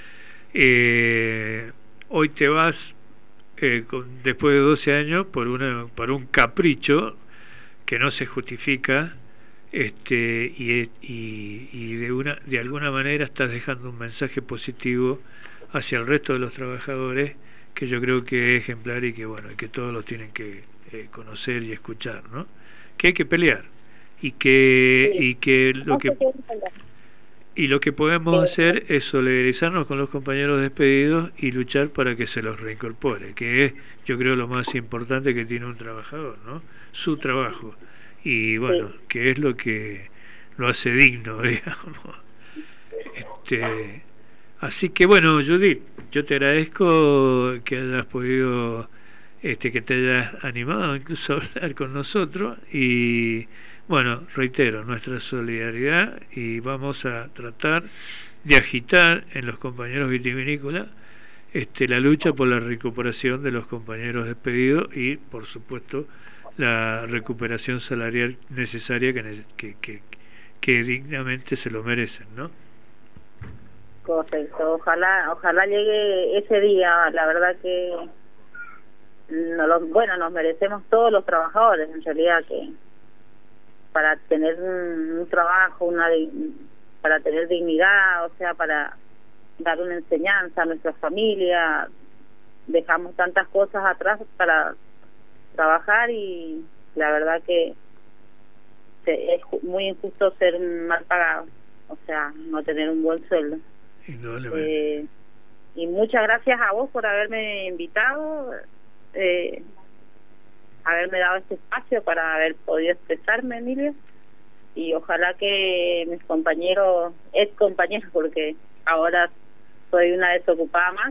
Hoy te vas después de 12 años por un capricho que no se justifica, y de alguna manera estás dejando un mensaje positivo hacia el resto de los trabajadores que yo creo que es ejemplar y que bueno, que todos los tienen que conocer y escuchar, ¿no? Que hay que pelear y que lo que podemos hacer es solidarizarnos con los compañeros despedidos y luchar para que se los reincorpore, que es, yo creo, lo más importante que tiene un trabajador, ¿no? Su trabajo. Y bueno, que es lo que lo hace digno, digamos. Así que bueno, Judith, yo te agradezco que hayas podido, que te hayas animado incluso a hablar con nosotros y bueno, reitero nuestra solidaridad y vamos a tratar de agitar en los compañeros vitivinícolas la lucha por la recuperación de los compañeros despedidos y por supuesto la recuperación salarial necesaria que dignamente se lo merecen, ¿no? Correcto, ojalá llegue ese día. La verdad que nos merecemos todos los trabajadores en realidad, que para tener un trabajo, para tener dignidad, o sea, para dar una enseñanza a nuestra familia, dejamos tantas cosas atrás para trabajar y la verdad que es muy injusto ser mal pagado, o sea, no tener un buen sueldo. Y muchas gracias a vos por haberme invitado, haberme dado este espacio para haber podido expresarme, Emilio, y ojalá que mis compañeros, ex compañeros, porque ahora soy una desocupada más,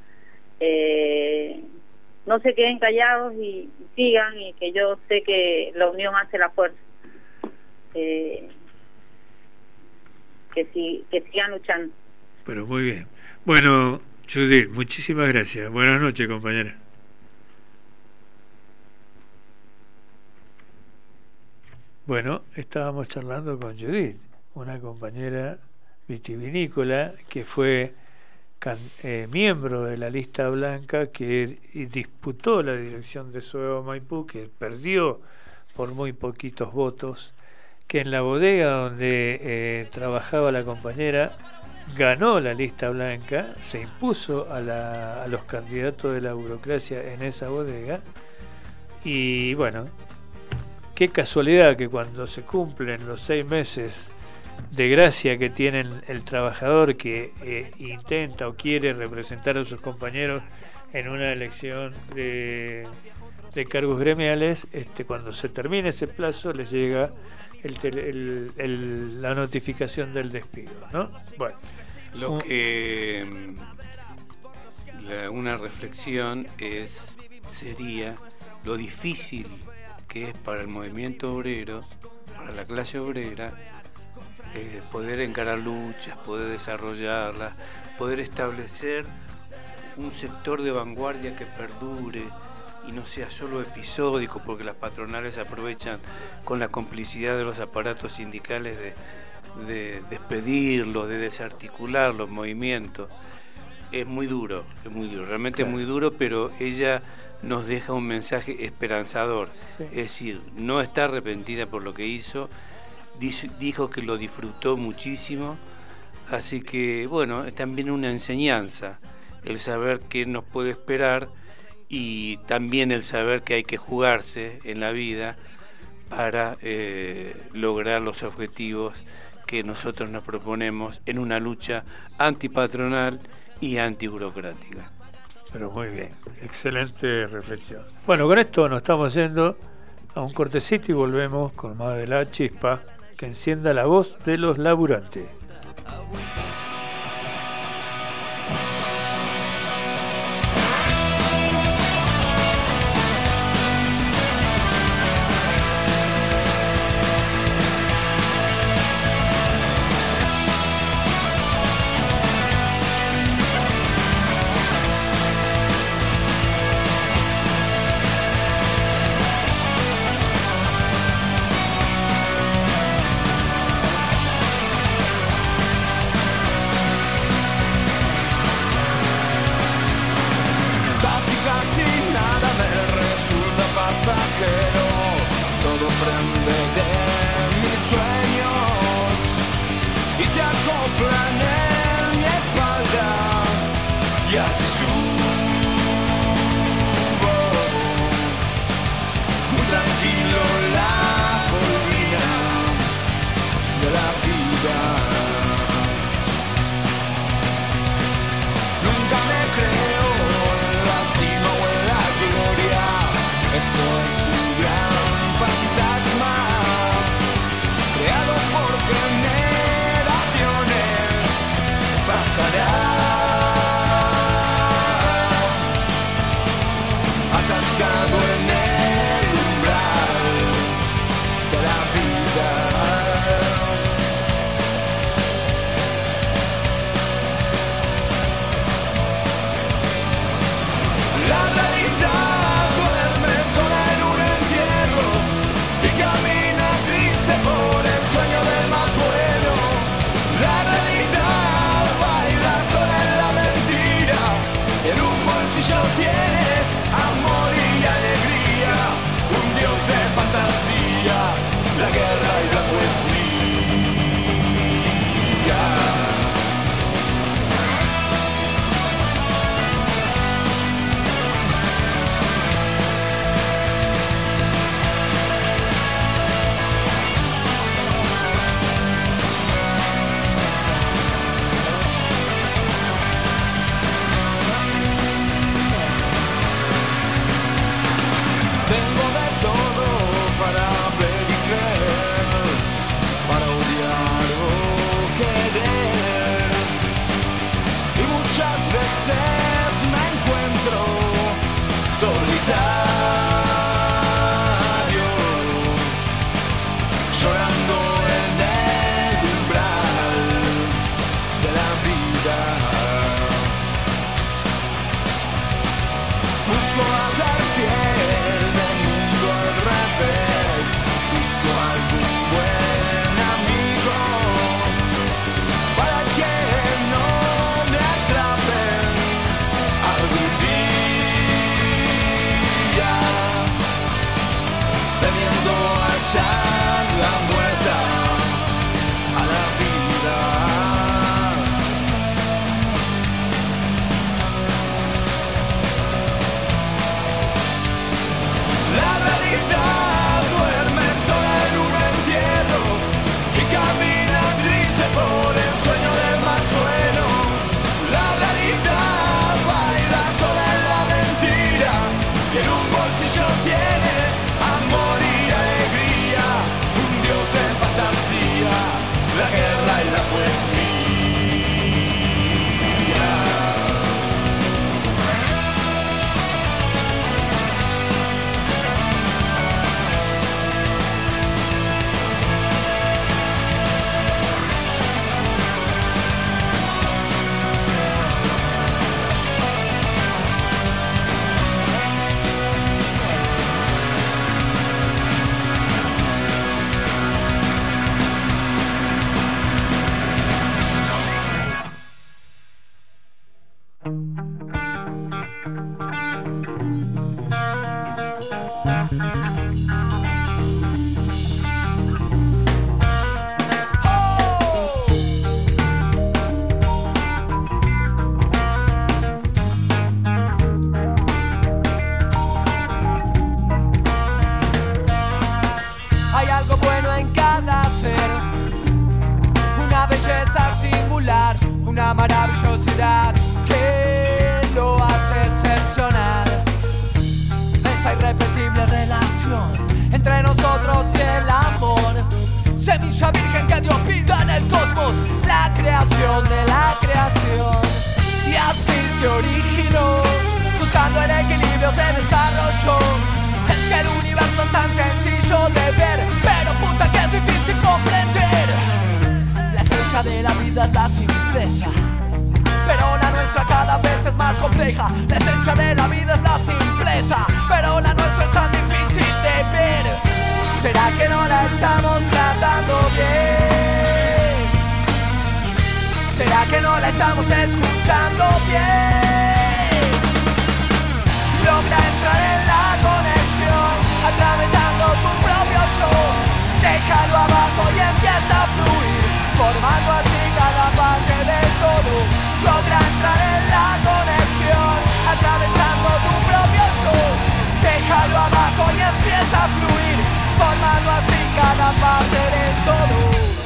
no se queden callados y sigan, y que yo sé que la unión hace la fuerza, que sigan luchando. Pero muy bien. Bueno, Judith, muchísimas gracias. Buenas noches, compañera. Bueno, estábamos charlando con Judith, una compañera vitivinícola que fue miembro de la lista blanca, que disputó la dirección de Sueva Maipú, que perdió por muy poquitos votos, que en la bodega donde trabajaba la compañera ganó la lista blanca, se impuso a los candidatos de la burocracia en esa bodega. Y bueno, qué casualidad que cuando se cumplen los 6 meses de gracia que tiene el trabajador que intenta o quiere representar a sus compañeros en una elección de cargos gremiales, cuando se termine ese plazo les llega la notificación del despido, ¿no? Bueno, una reflexión sería lo difícil que es para el movimiento obrero, para la clase obrera, poder encarar luchas, poder desarrollarlas, poder establecer un sector de vanguardia que perdure y no sea solo episódico, porque las patronales aprovechan con la complicidad de los aparatos sindicales de despedirlos, de desarticular los movimientos. Es muy duro, realmente claro. Es muy duro, pero ella nos deja un mensaje esperanzador. Sí. Es decir, no está arrepentida por lo que hizo, dijo que lo disfrutó muchísimo, así que bueno, es también una enseñanza el saber qué nos puede esperar y también el saber que hay que jugarse en la vida para lograr los objetivos que nosotros nos proponemos en una lucha antipatronal y antiburocrática. Pero muy bien, excelente reflexión. Bueno, con esto nos estamos yendo a un cortecito y volvemos con más de La Chispa que encienda la voz de los laburantes. la guerra y la poesía. Hay algo bueno en cada ser, una belleza singular, una maravillosidad que lo hace excepcional. Esa irrepetible relación entre nosotros y el amor, semilla virgen que Dios pida en el cosmos, la creación de la creación. Y así se originó, buscando el equilibrio se desarrolló. Es que el universo es tan sencillo de ver, pero puta que es difícil comprender. La esencia de la vida es la simpleza, pero la nuestra cada vez es más compleja. La esencia de la vida es la simpleza, pero la nuestra es tan difícil de ver. ¿Será que no la estamos tratando bien? ¿Será que no la estamos escuchando bien? Logra entrar en la conexión, atravesando tu propio show. Déjalo abajo y empieza a fluir, formando así cada parte del todo. Logra entrar en la conexión, atravesando tu propio show. Déjalo abajo y empieza a fluir, formando así cada parte del todo.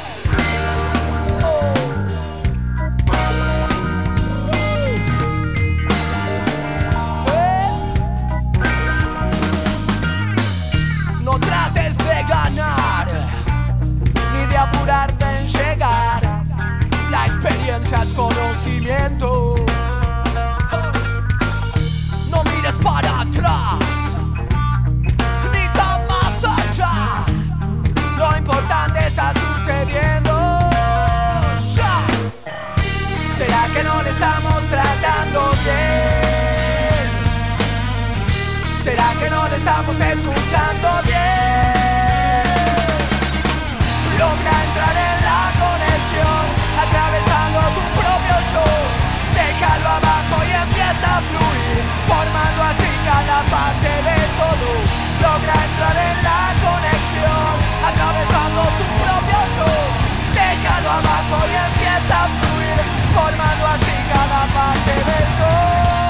No trates de ganar, ni de apurarte en llegar. La experiencia es conocimiento. No mires para atrás, ni tan más allá. Lo importante está sucediendo ya. ¿Será que no le estamos tratando bien? ¿Será que no le estamos escuchando bien? Logra entrar en la conexión, atravesando tu propio show. Déjalo abajo y empieza a fluir, formando así cada parte del todo. Logra entrar en la conexión, atravesando tu propio show. Déjalo abajo y empieza a fluir, formando así cada parte del todo.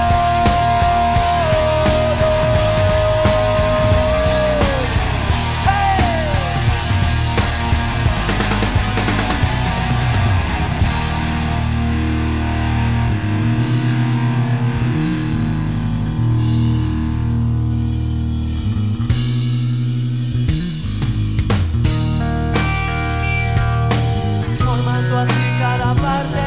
Así cada parte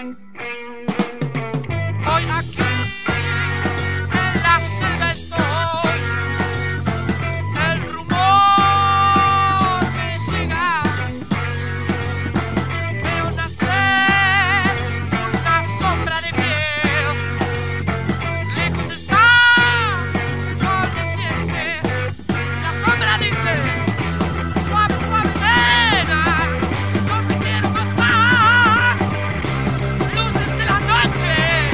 Hoy aquí en la selva estoy, el rumor me llega, veo nacer una sombra de piel, lejos está el sol naciente, la sombra dice, suave, suave nena, no te quiero más, luces de la noche.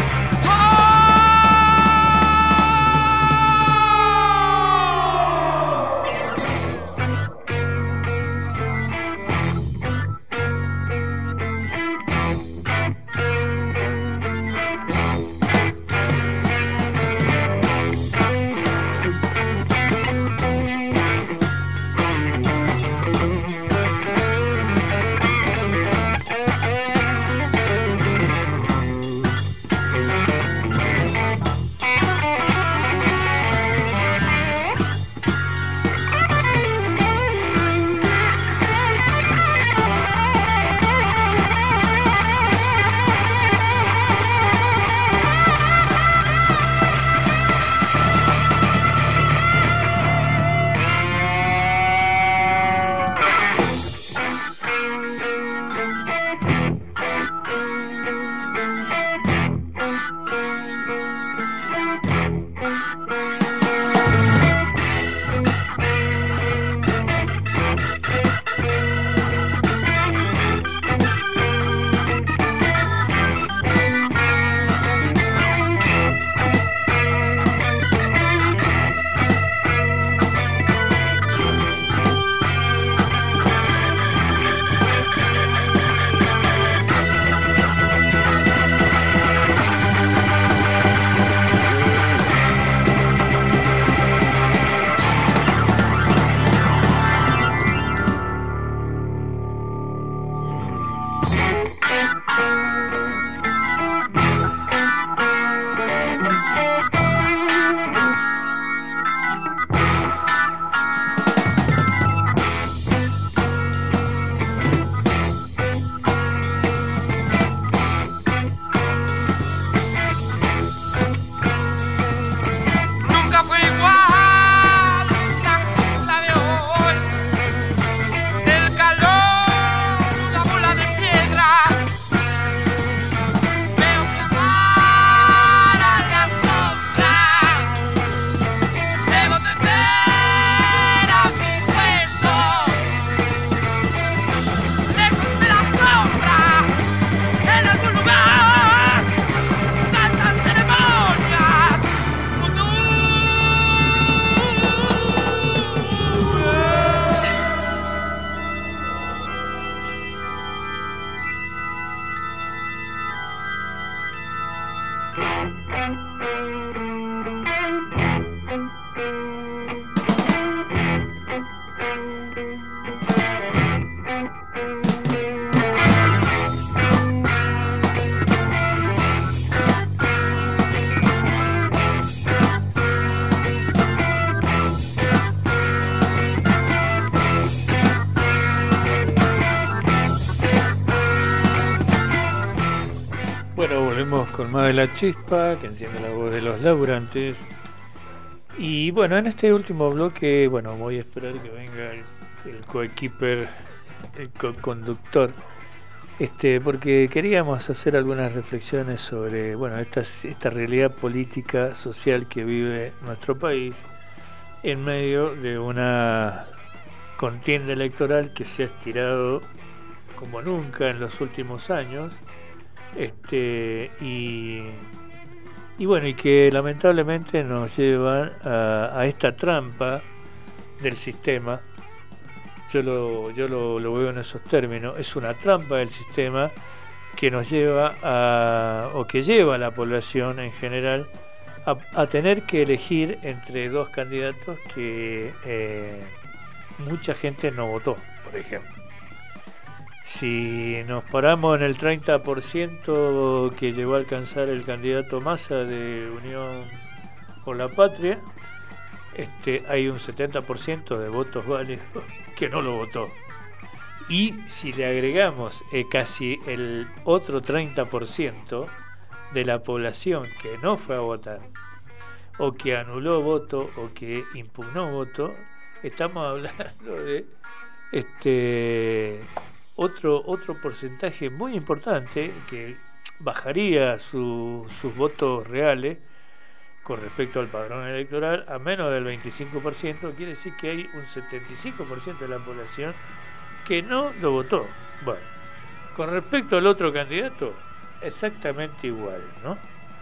Bueno, volvemos con más de La Chispa, que enciende la voz de los laburantes. Y bueno, en este último bloque, bueno, voy a esperar que venga el coequiper, el co-conductor, porque queríamos hacer algunas reflexiones sobre, bueno, esta realidad política, social que vive nuestro país en medio de una contienda electoral que se ha estirado como nunca en los últimos años. Y bueno, y que lamentablemente nos llevan a esta trampa del sistema. Yo lo veo en esos términos. Es una trampa del sistema que nos lleva o que lleva a la población en general a tener que elegir entre dos candidatos que mucha gente no votó, por ejemplo. Si nos paramos en el 30% que llegó a alcanzar el candidato Massa de Unión por la Patria, hay un 70% de votos válidos que no lo votó. Y si le agregamos casi el otro 30% de la población que no fue a votar, o que anuló voto, o que impugnó voto, estamos hablando de otro porcentaje muy importante que bajaría sus votos reales con respecto al padrón electoral a menos del 25%. Quiere decir que hay un 75% de la población que no lo votó. Bueno, con respecto al otro candidato, exactamente igual, ¿no?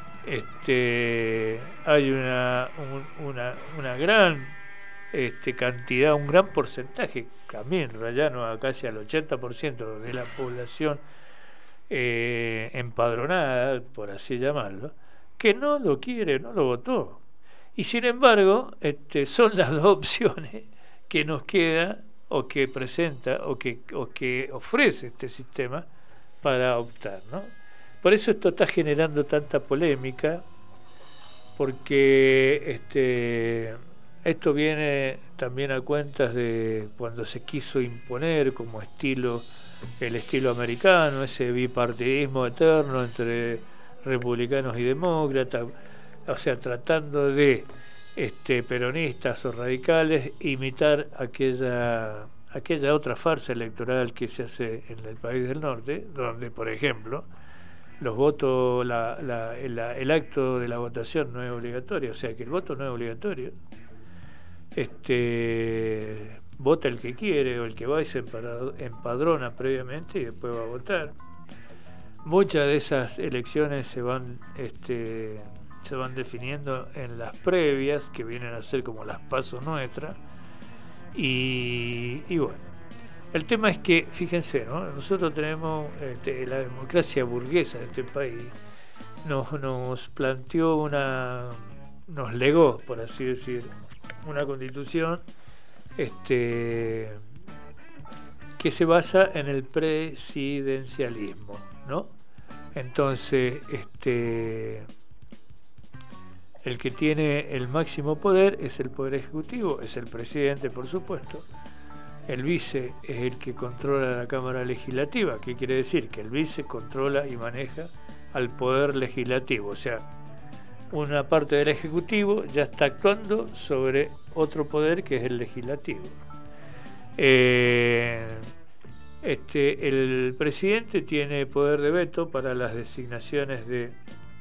Hay una gran cantidad, un gran porcentaje, también rayano a casi al 80% de la población empadronada, por así llamarlo, que no lo quiere, no lo votó. Y sin embargo, son las dos opciones que nos queda, o que presenta, o que ofrece este sistema para optar, ¿no? Por eso esto está generando tanta polémica, porque esto viene también a cuentas de cuando se quiso imponer como el estilo americano, ese bipartidismo eterno entre republicanos y demócratas, o sea, tratando de peronistas o radicales imitar aquella otra farsa electoral que se hace en el país del norte, donde, por ejemplo, los votos, el acto de la votación no es obligatorio, o sea que el voto no es obligatorio. Vota el que quiere, o el que va y se empadrona previamente y después va a votar. Muchas de esas elecciones se van definiendo en las previas, que vienen a ser como las PASO nuestras, y bueno, el tema es que, fíjense, ¿no? Nosotros tenemos la democracia burguesa de este país, nos planteó nos legó, por así decir, una constitución que se basa en el presidencialismo, ¿no? Entonces, el que tiene el máximo poder es el poder ejecutivo, es el presidente, por supuesto. El vice es el que controla la Cámara Legislativa. ¿Qué quiere decir? Que el vice controla y maneja al poder legislativo, o sea, una parte del ejecutivo ya está actuando sobre otro poder que es el legislativo. El presidente tiene poder de veto para las designaciones de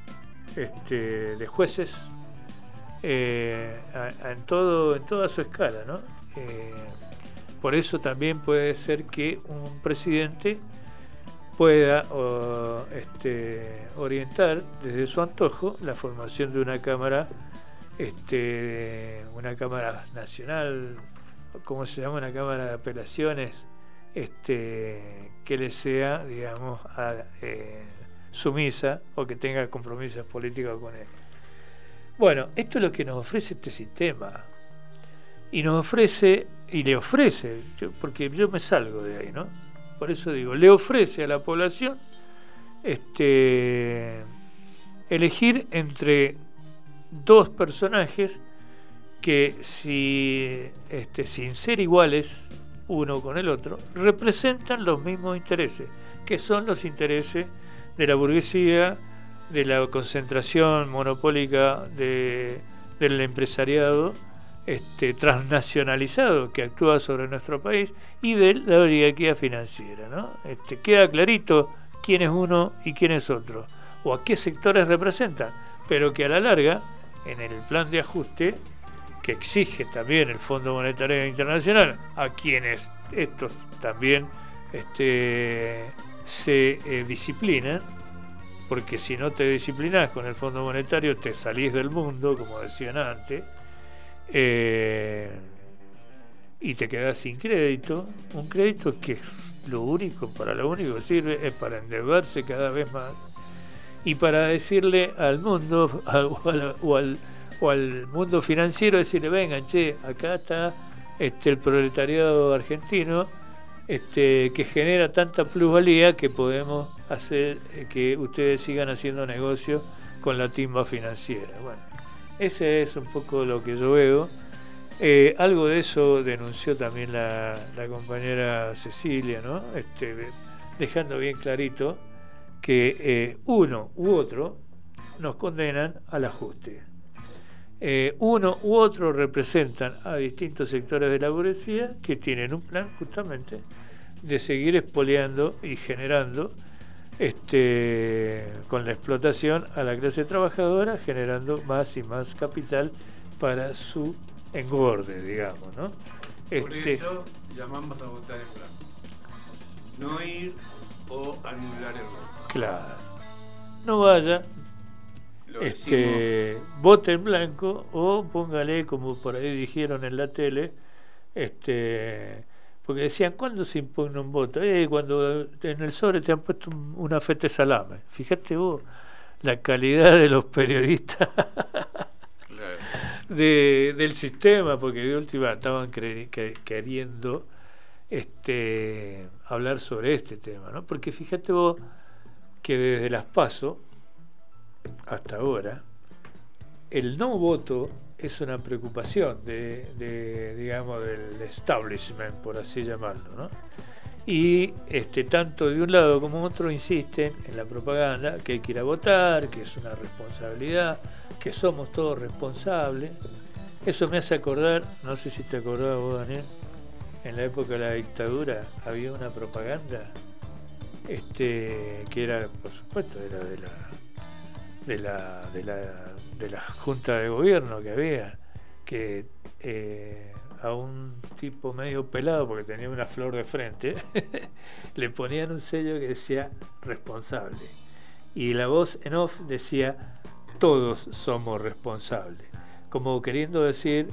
jueces en toda su escala, ¿no? Por eso también puede ser que un presidente pueda orientar desde su antojo la formación de una cámara nacional, ¿cómo se llama? Una cámara de apelaciones que le sea, digamos, sumisa, o que tenga compromisos políticos con él. Bueno, esto es lo que nos ofrece este sistema, y le ofrece, porque yo me salgo de ahí, ¿no? Por eso digo, le ofrece a la población elegir entre dos personajes que, sin ser iguales uno con el otro, representan los mismos intereses, que son los intereses de la burguesía, de la concentración monopólica del empresariado transnacionalizado que actúa sobre nuestro país, y de la oligarquía financiera, ¿no? Queda clarito quién es uno y quién es otro, o a qué sectores representan, pero que a la larga, en el plan de ajuste que exige también el Fondo Monetario Internacional, a quienes estos también se disciplinan, porque si no te disciplinas con el Fondo Monetario te salís del mundo, como decían antes, y te quedás sin crédito, un crédito que lo único que sirve es para endeudarse cada vez más y para decirle al mundo o al mundo financiero, decirle: vengan, acá está el proletariado argentino que genera tanta plusvalía que podemos hacer que ustedes sigan haciendo negocios con la timba financiera. Bueno, ese es un poco lo que yo veo, Algo de eso denunció también la compañera Cecilia, ¿no? Dejando bien clarito que uno u otro nos condenan al ajuste. Uno u otro representan a distintos sectores de la burguesía que tienen un plan justamente de seguir expoliando y generando con la explotación a la clase trabajadora, generando más y más capital para su engorde, digamos, ¿no? Por eso llamamos a votar en blanco. No ir o anular el voto. Claro. No vaya, vote en blanco o póngale, como por ahí dijeron en la tele, porque decían, ¿cuándo se impugna un voto? Cuando en el sobre te han puesto una feta de salame. Fíjate vos la calidad de los periodistas del sistema, porque de última estaban queriendo hablar sobre este tema, ¿no? Porque fíjate vos que desde las PASO hasta ahora el no voto es una preocupación digamos del establishment, por así llamarlo, ¿no? Y tanto de un lado como otro insisten en la propaganda que hay que ir a votar, que es una responsabilidad, que somos todos responsables. Eso me hace acordar, no sé si te acordabas vos, Daniel, en la época de la dictadura había una propaganda que era, por supuesto, era de la junta de gobierno que había, que a un tipo medio pelado, porque tenía una flor de frente, le ponían un sello que decía responsable, y la voz en off decía todos somos responsables, como queriendo decir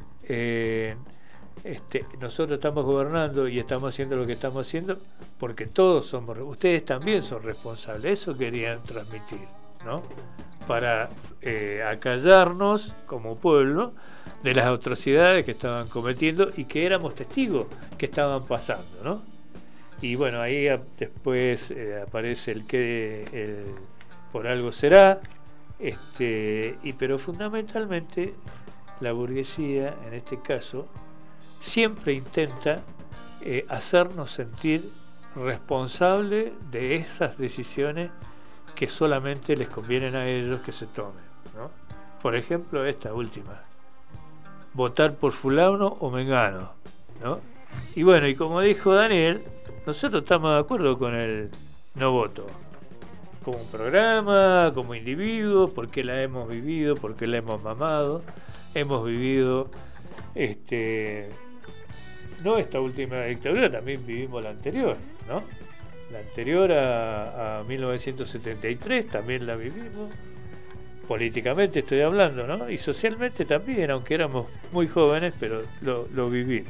nosotros estamos gobernando y estamos haciendo lo que estamos haciendo porque todos somos, ustedes también son responsables. Eso querían transmitir, ¿no? Para acallarnos como pueblo de las atrocidades que estaban cometiendo y que éramos testigos que estaban pasando, ¿no? Y bueno, ahí después aparece el por algo será, pero fundamentalmente la burguesía, en este caso, siempre intenta hacernos sentir responsables de esas decisiones que solamente les convienen a ellos que se tomen, ¿no? Por ejemplo, esta última, votar por fulano o mengano, ¿no? Y bueno, y como dijo Daniel, nosotros estamos de acuerdo con el no voto, como un programa, como individuos, porque la hemos vivido, porque la hemos mamado, hemos vivido no esta última dictadura, también vivimos la anterior, ¿no? La anterior a 1973 también la vivimos, políticamente estoy hablando, ¿no? Y socialmente también, aunque éramos muy jóvenes, pero lo viví.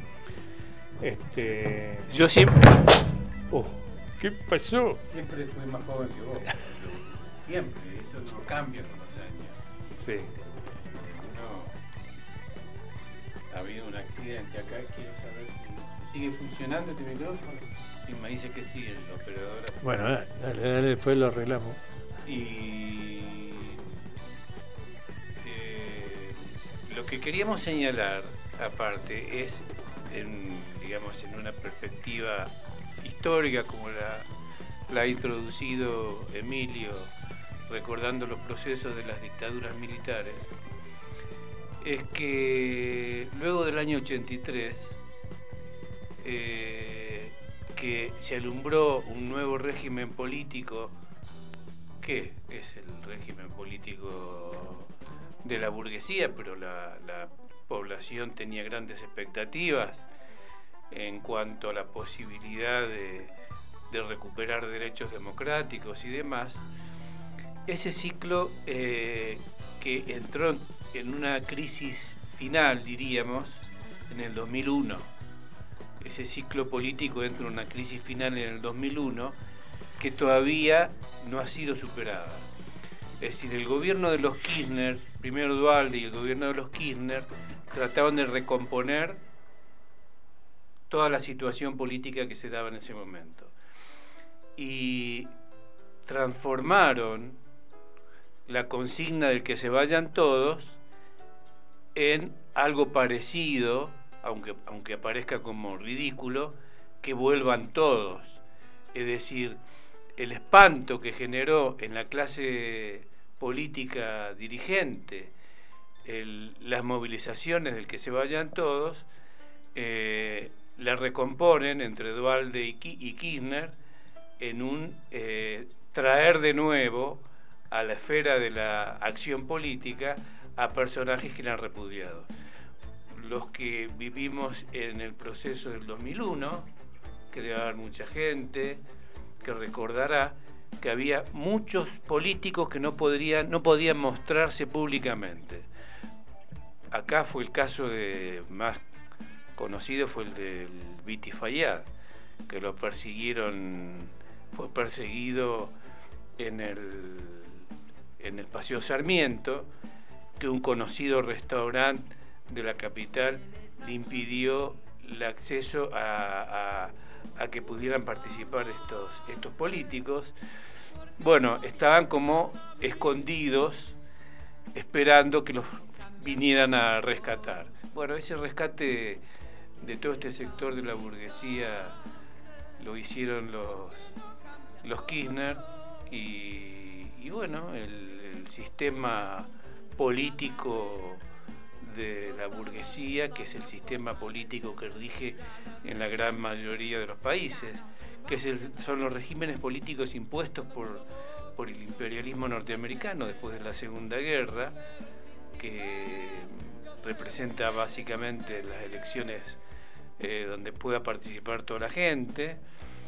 Yo siempre... ¿Qué pasó? Siempre fui más joven que vos. Siempre, eso no cambia con los años. Sí. Ha habido un accidente acá, quiero saber si sigue funcionando este micrófono. Y me dice que sí, el operador. Bueno, dale, después lo arreglamos. Y lo que queríamos señalar, aparte, es digamos, en una perspectiva histórica como la ha introducido Emilio, recordando los procesos de las dictaduras militares, es que luego del año 83 que se alumbró un nuevo régimen político, que es el régimen político de la burguesía, pero la población tenía grandes expectativas en cuanto a la posibilidad de recuperar derechos democráticos y demás. Ese ciclo que entró en una crisis final, diríamos, en el 2001. Ese ciclo político entró en una crisis final en el 2001 que todavía no ha sido superada. Es decir, el gobierno de los Kirchner, primero Duhalde y el gobierno de los Kirchner, trataban de recomponer toda la situación política que se daba en ese momento. Y transformaron la consigna del que se vayan todos en algo parecido aunque aparezca como ridículo, que vuelvan todos. Es decir, el espanto que generó en la clase política dirigente las movilizaciones del que se vayan todos, la recomponen entre Duhalde y Kirchner en un traer de nuevo a la esfera de la acción política a personajes que la han repudiado. Los que vivimos en el proceso del 2001, que debe haber mucha gente que recordará que había muchos políticos que no podían mostrarse públicamente. Acá fue el caso más conocido, fue el del Viti Fayad, que lo persiguieron, fue perseguido en el Paseo Sarmiento, que un conocido restaurante de la capital le impidió el acceso a que pudieran participar estos políticos. Bueno, estaban como escondidos esperando que los vinieran a rescatar. Bueno, ese rescate de todo este sector de la burguesía lo hicieron los Kirchner y bueno, el sistema político de la burguesía, que es el sistema político que rige en la gran mayoría de los países, que son los regímenes políticos impuestos por el imperialismo norteamericano después de la Segunda Guerra, que representa básicamente las elecciones donde pueda participar toda la gente,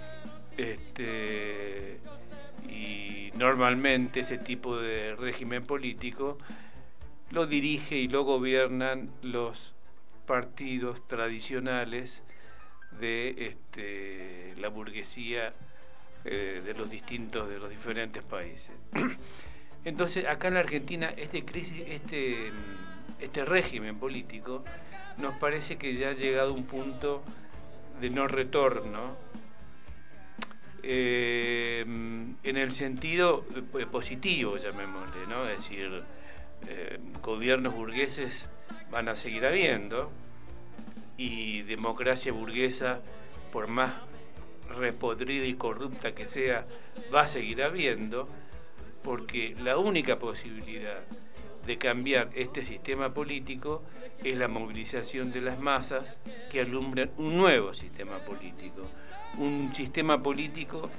y normalmente ese tipo de régimen político lo dirige y lo gobiernan los partidos tradicionales de la burguesía de los diferentes países. Entonces, acá en la Argentina, este régimen político nos parece que ya ha llegado a un punto de no retorno, en el sentido positivo, llamémosle, ¿no? Es decir, gobiernos burgueses van a seguir habiendo, y democracia burguesa, por más repodrida y corrupta que sea, va a seguir habiendo, porque la única posibilidad de cambiar este sistema político es la movilización de las masas que alumbran un nuevo sistema político, un sistema político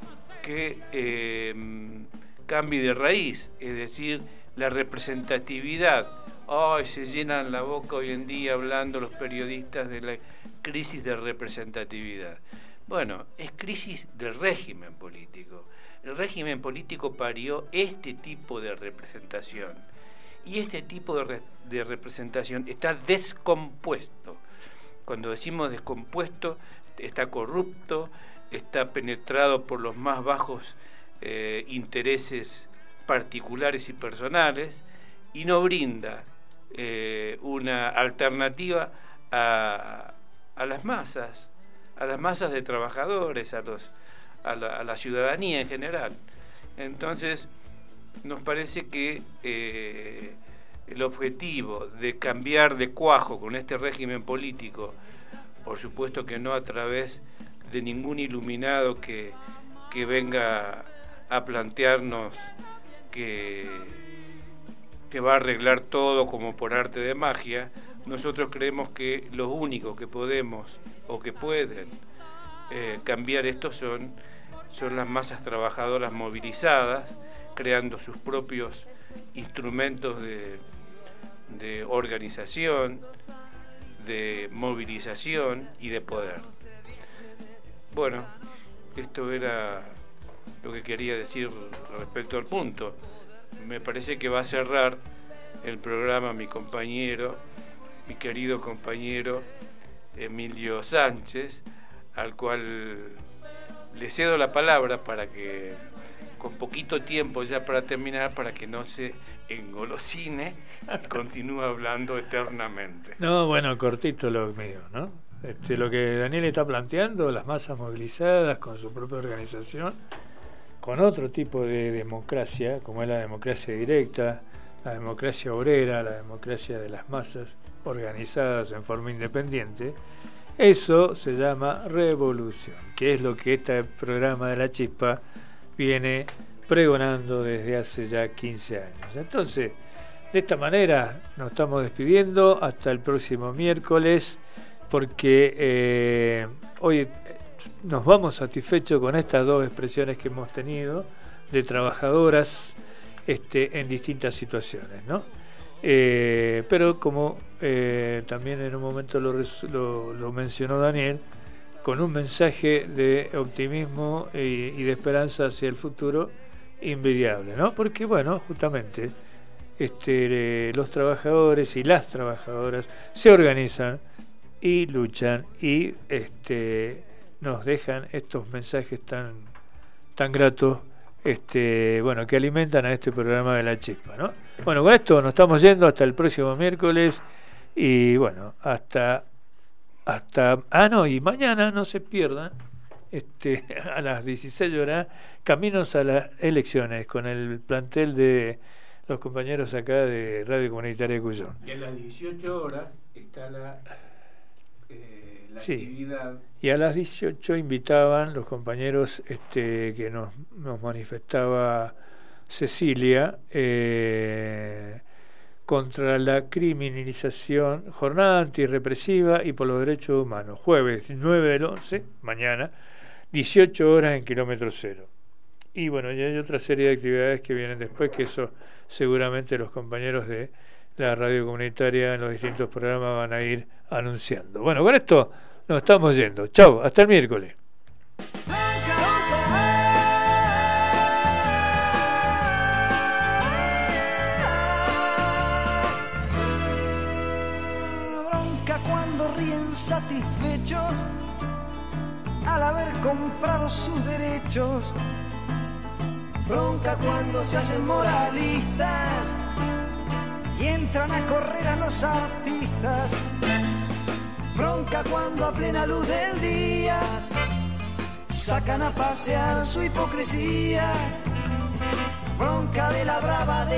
que cambie de raíz, es decir, la representatividad. Se llenan la boca hoy en día hablando los periodistas de la crisis de representatividad. Bueno, es crisis del régimen político. El régimen político parió este tipo de representación. Y este tipo de representación está descompuesto. Cuando decimos descompuesto, está corrupto, está penetrado por los más bajos intereses particulares y personales, y no brinda una alternativa a las masas de trabajadores, a la ciudadanía en general. Entonces, nos parece que el objetivo de cambiar de cuajo con este régimen político, por supuesto que no a través de ningún iluminado que venga a plantearnos que va a arreglar todo como por arte de magia. Nosotros creemos que los únicos que podemos o que pueden cambiar esto son las masas trabajadoras movilizadas, creando sus propios instrumentos de organización, de movilización y de poder. Bueno, esto era lo que quería decir respecto al punto. Me parece que va a cerrar el programa mi querido compañero Emilio Sánchez, al cual le cedo la palabra para que, con poquito tiempo ya para terminar, para que no se engolosine y continúe hablando eternamente. No, bueno, cortito lo mío, ¿no? Lo que Daniel está planteando, las masas movilizadas con su propia organización, con otro tipo de democracia, como es la democracia directa, la democracia obrera, la democracia de las masas organizadas en forma independiente. Eso se llama revolución, que es lo que este programa de La Chispa viene pregonando desde hace ya 15 años. Entonces, de esta manera nos estamos despidiendo hasta el próximo miércoles, porque hoy nos vamos satisfechos con estas dos expresiones que hemos tenido de trabajadoras en distintas situaciones, ¿no? Pero como también en un momento lo mencionó Daniel, con un mensaje de optimismo y de esperanza hacia el futuro invidiable, ¿no? Porque, bueno, justamente los trabajadores y las trabajadoras se organizan y luchan y nos dejan estos mensajes tan gratos, bueno, que alimentan a este programa de La Chispa, ¿no? Bueno, con esto nos estamos yendo hasta el próximo miércoles y bueno, y mañana no se pierdan a las 16 horas caminos a las elecciones con el plantel de los compañeros acá de Radio Comunitaria de Cuyón. Y a las 18 horas está la sí, actividad. Y a las 18 invitaban los compañeros que nos manifestaba Cecilia contra la criminalización, jornada antirrepresiva y por los derechos humanos, jueves 9 del 11, mañana, 18 horas en kilómetro cero. Y bueno, ya hay otra serie de actividades que vienen después, que eso seguramente los compañeros de la radio comunitaria en los distintos programas van a ir anunciando. Bueno, con esto nos estamos yendo. Chau, hasta el miércoles. Bronca cuando ríen satisfechos al haber comprado sus derechos. Bronca cuando se hacen moralistas y entran a correr a los artistas. Bronca cuando a plena luz del día sacan a pasear su hipocresía. Bronca de la brava de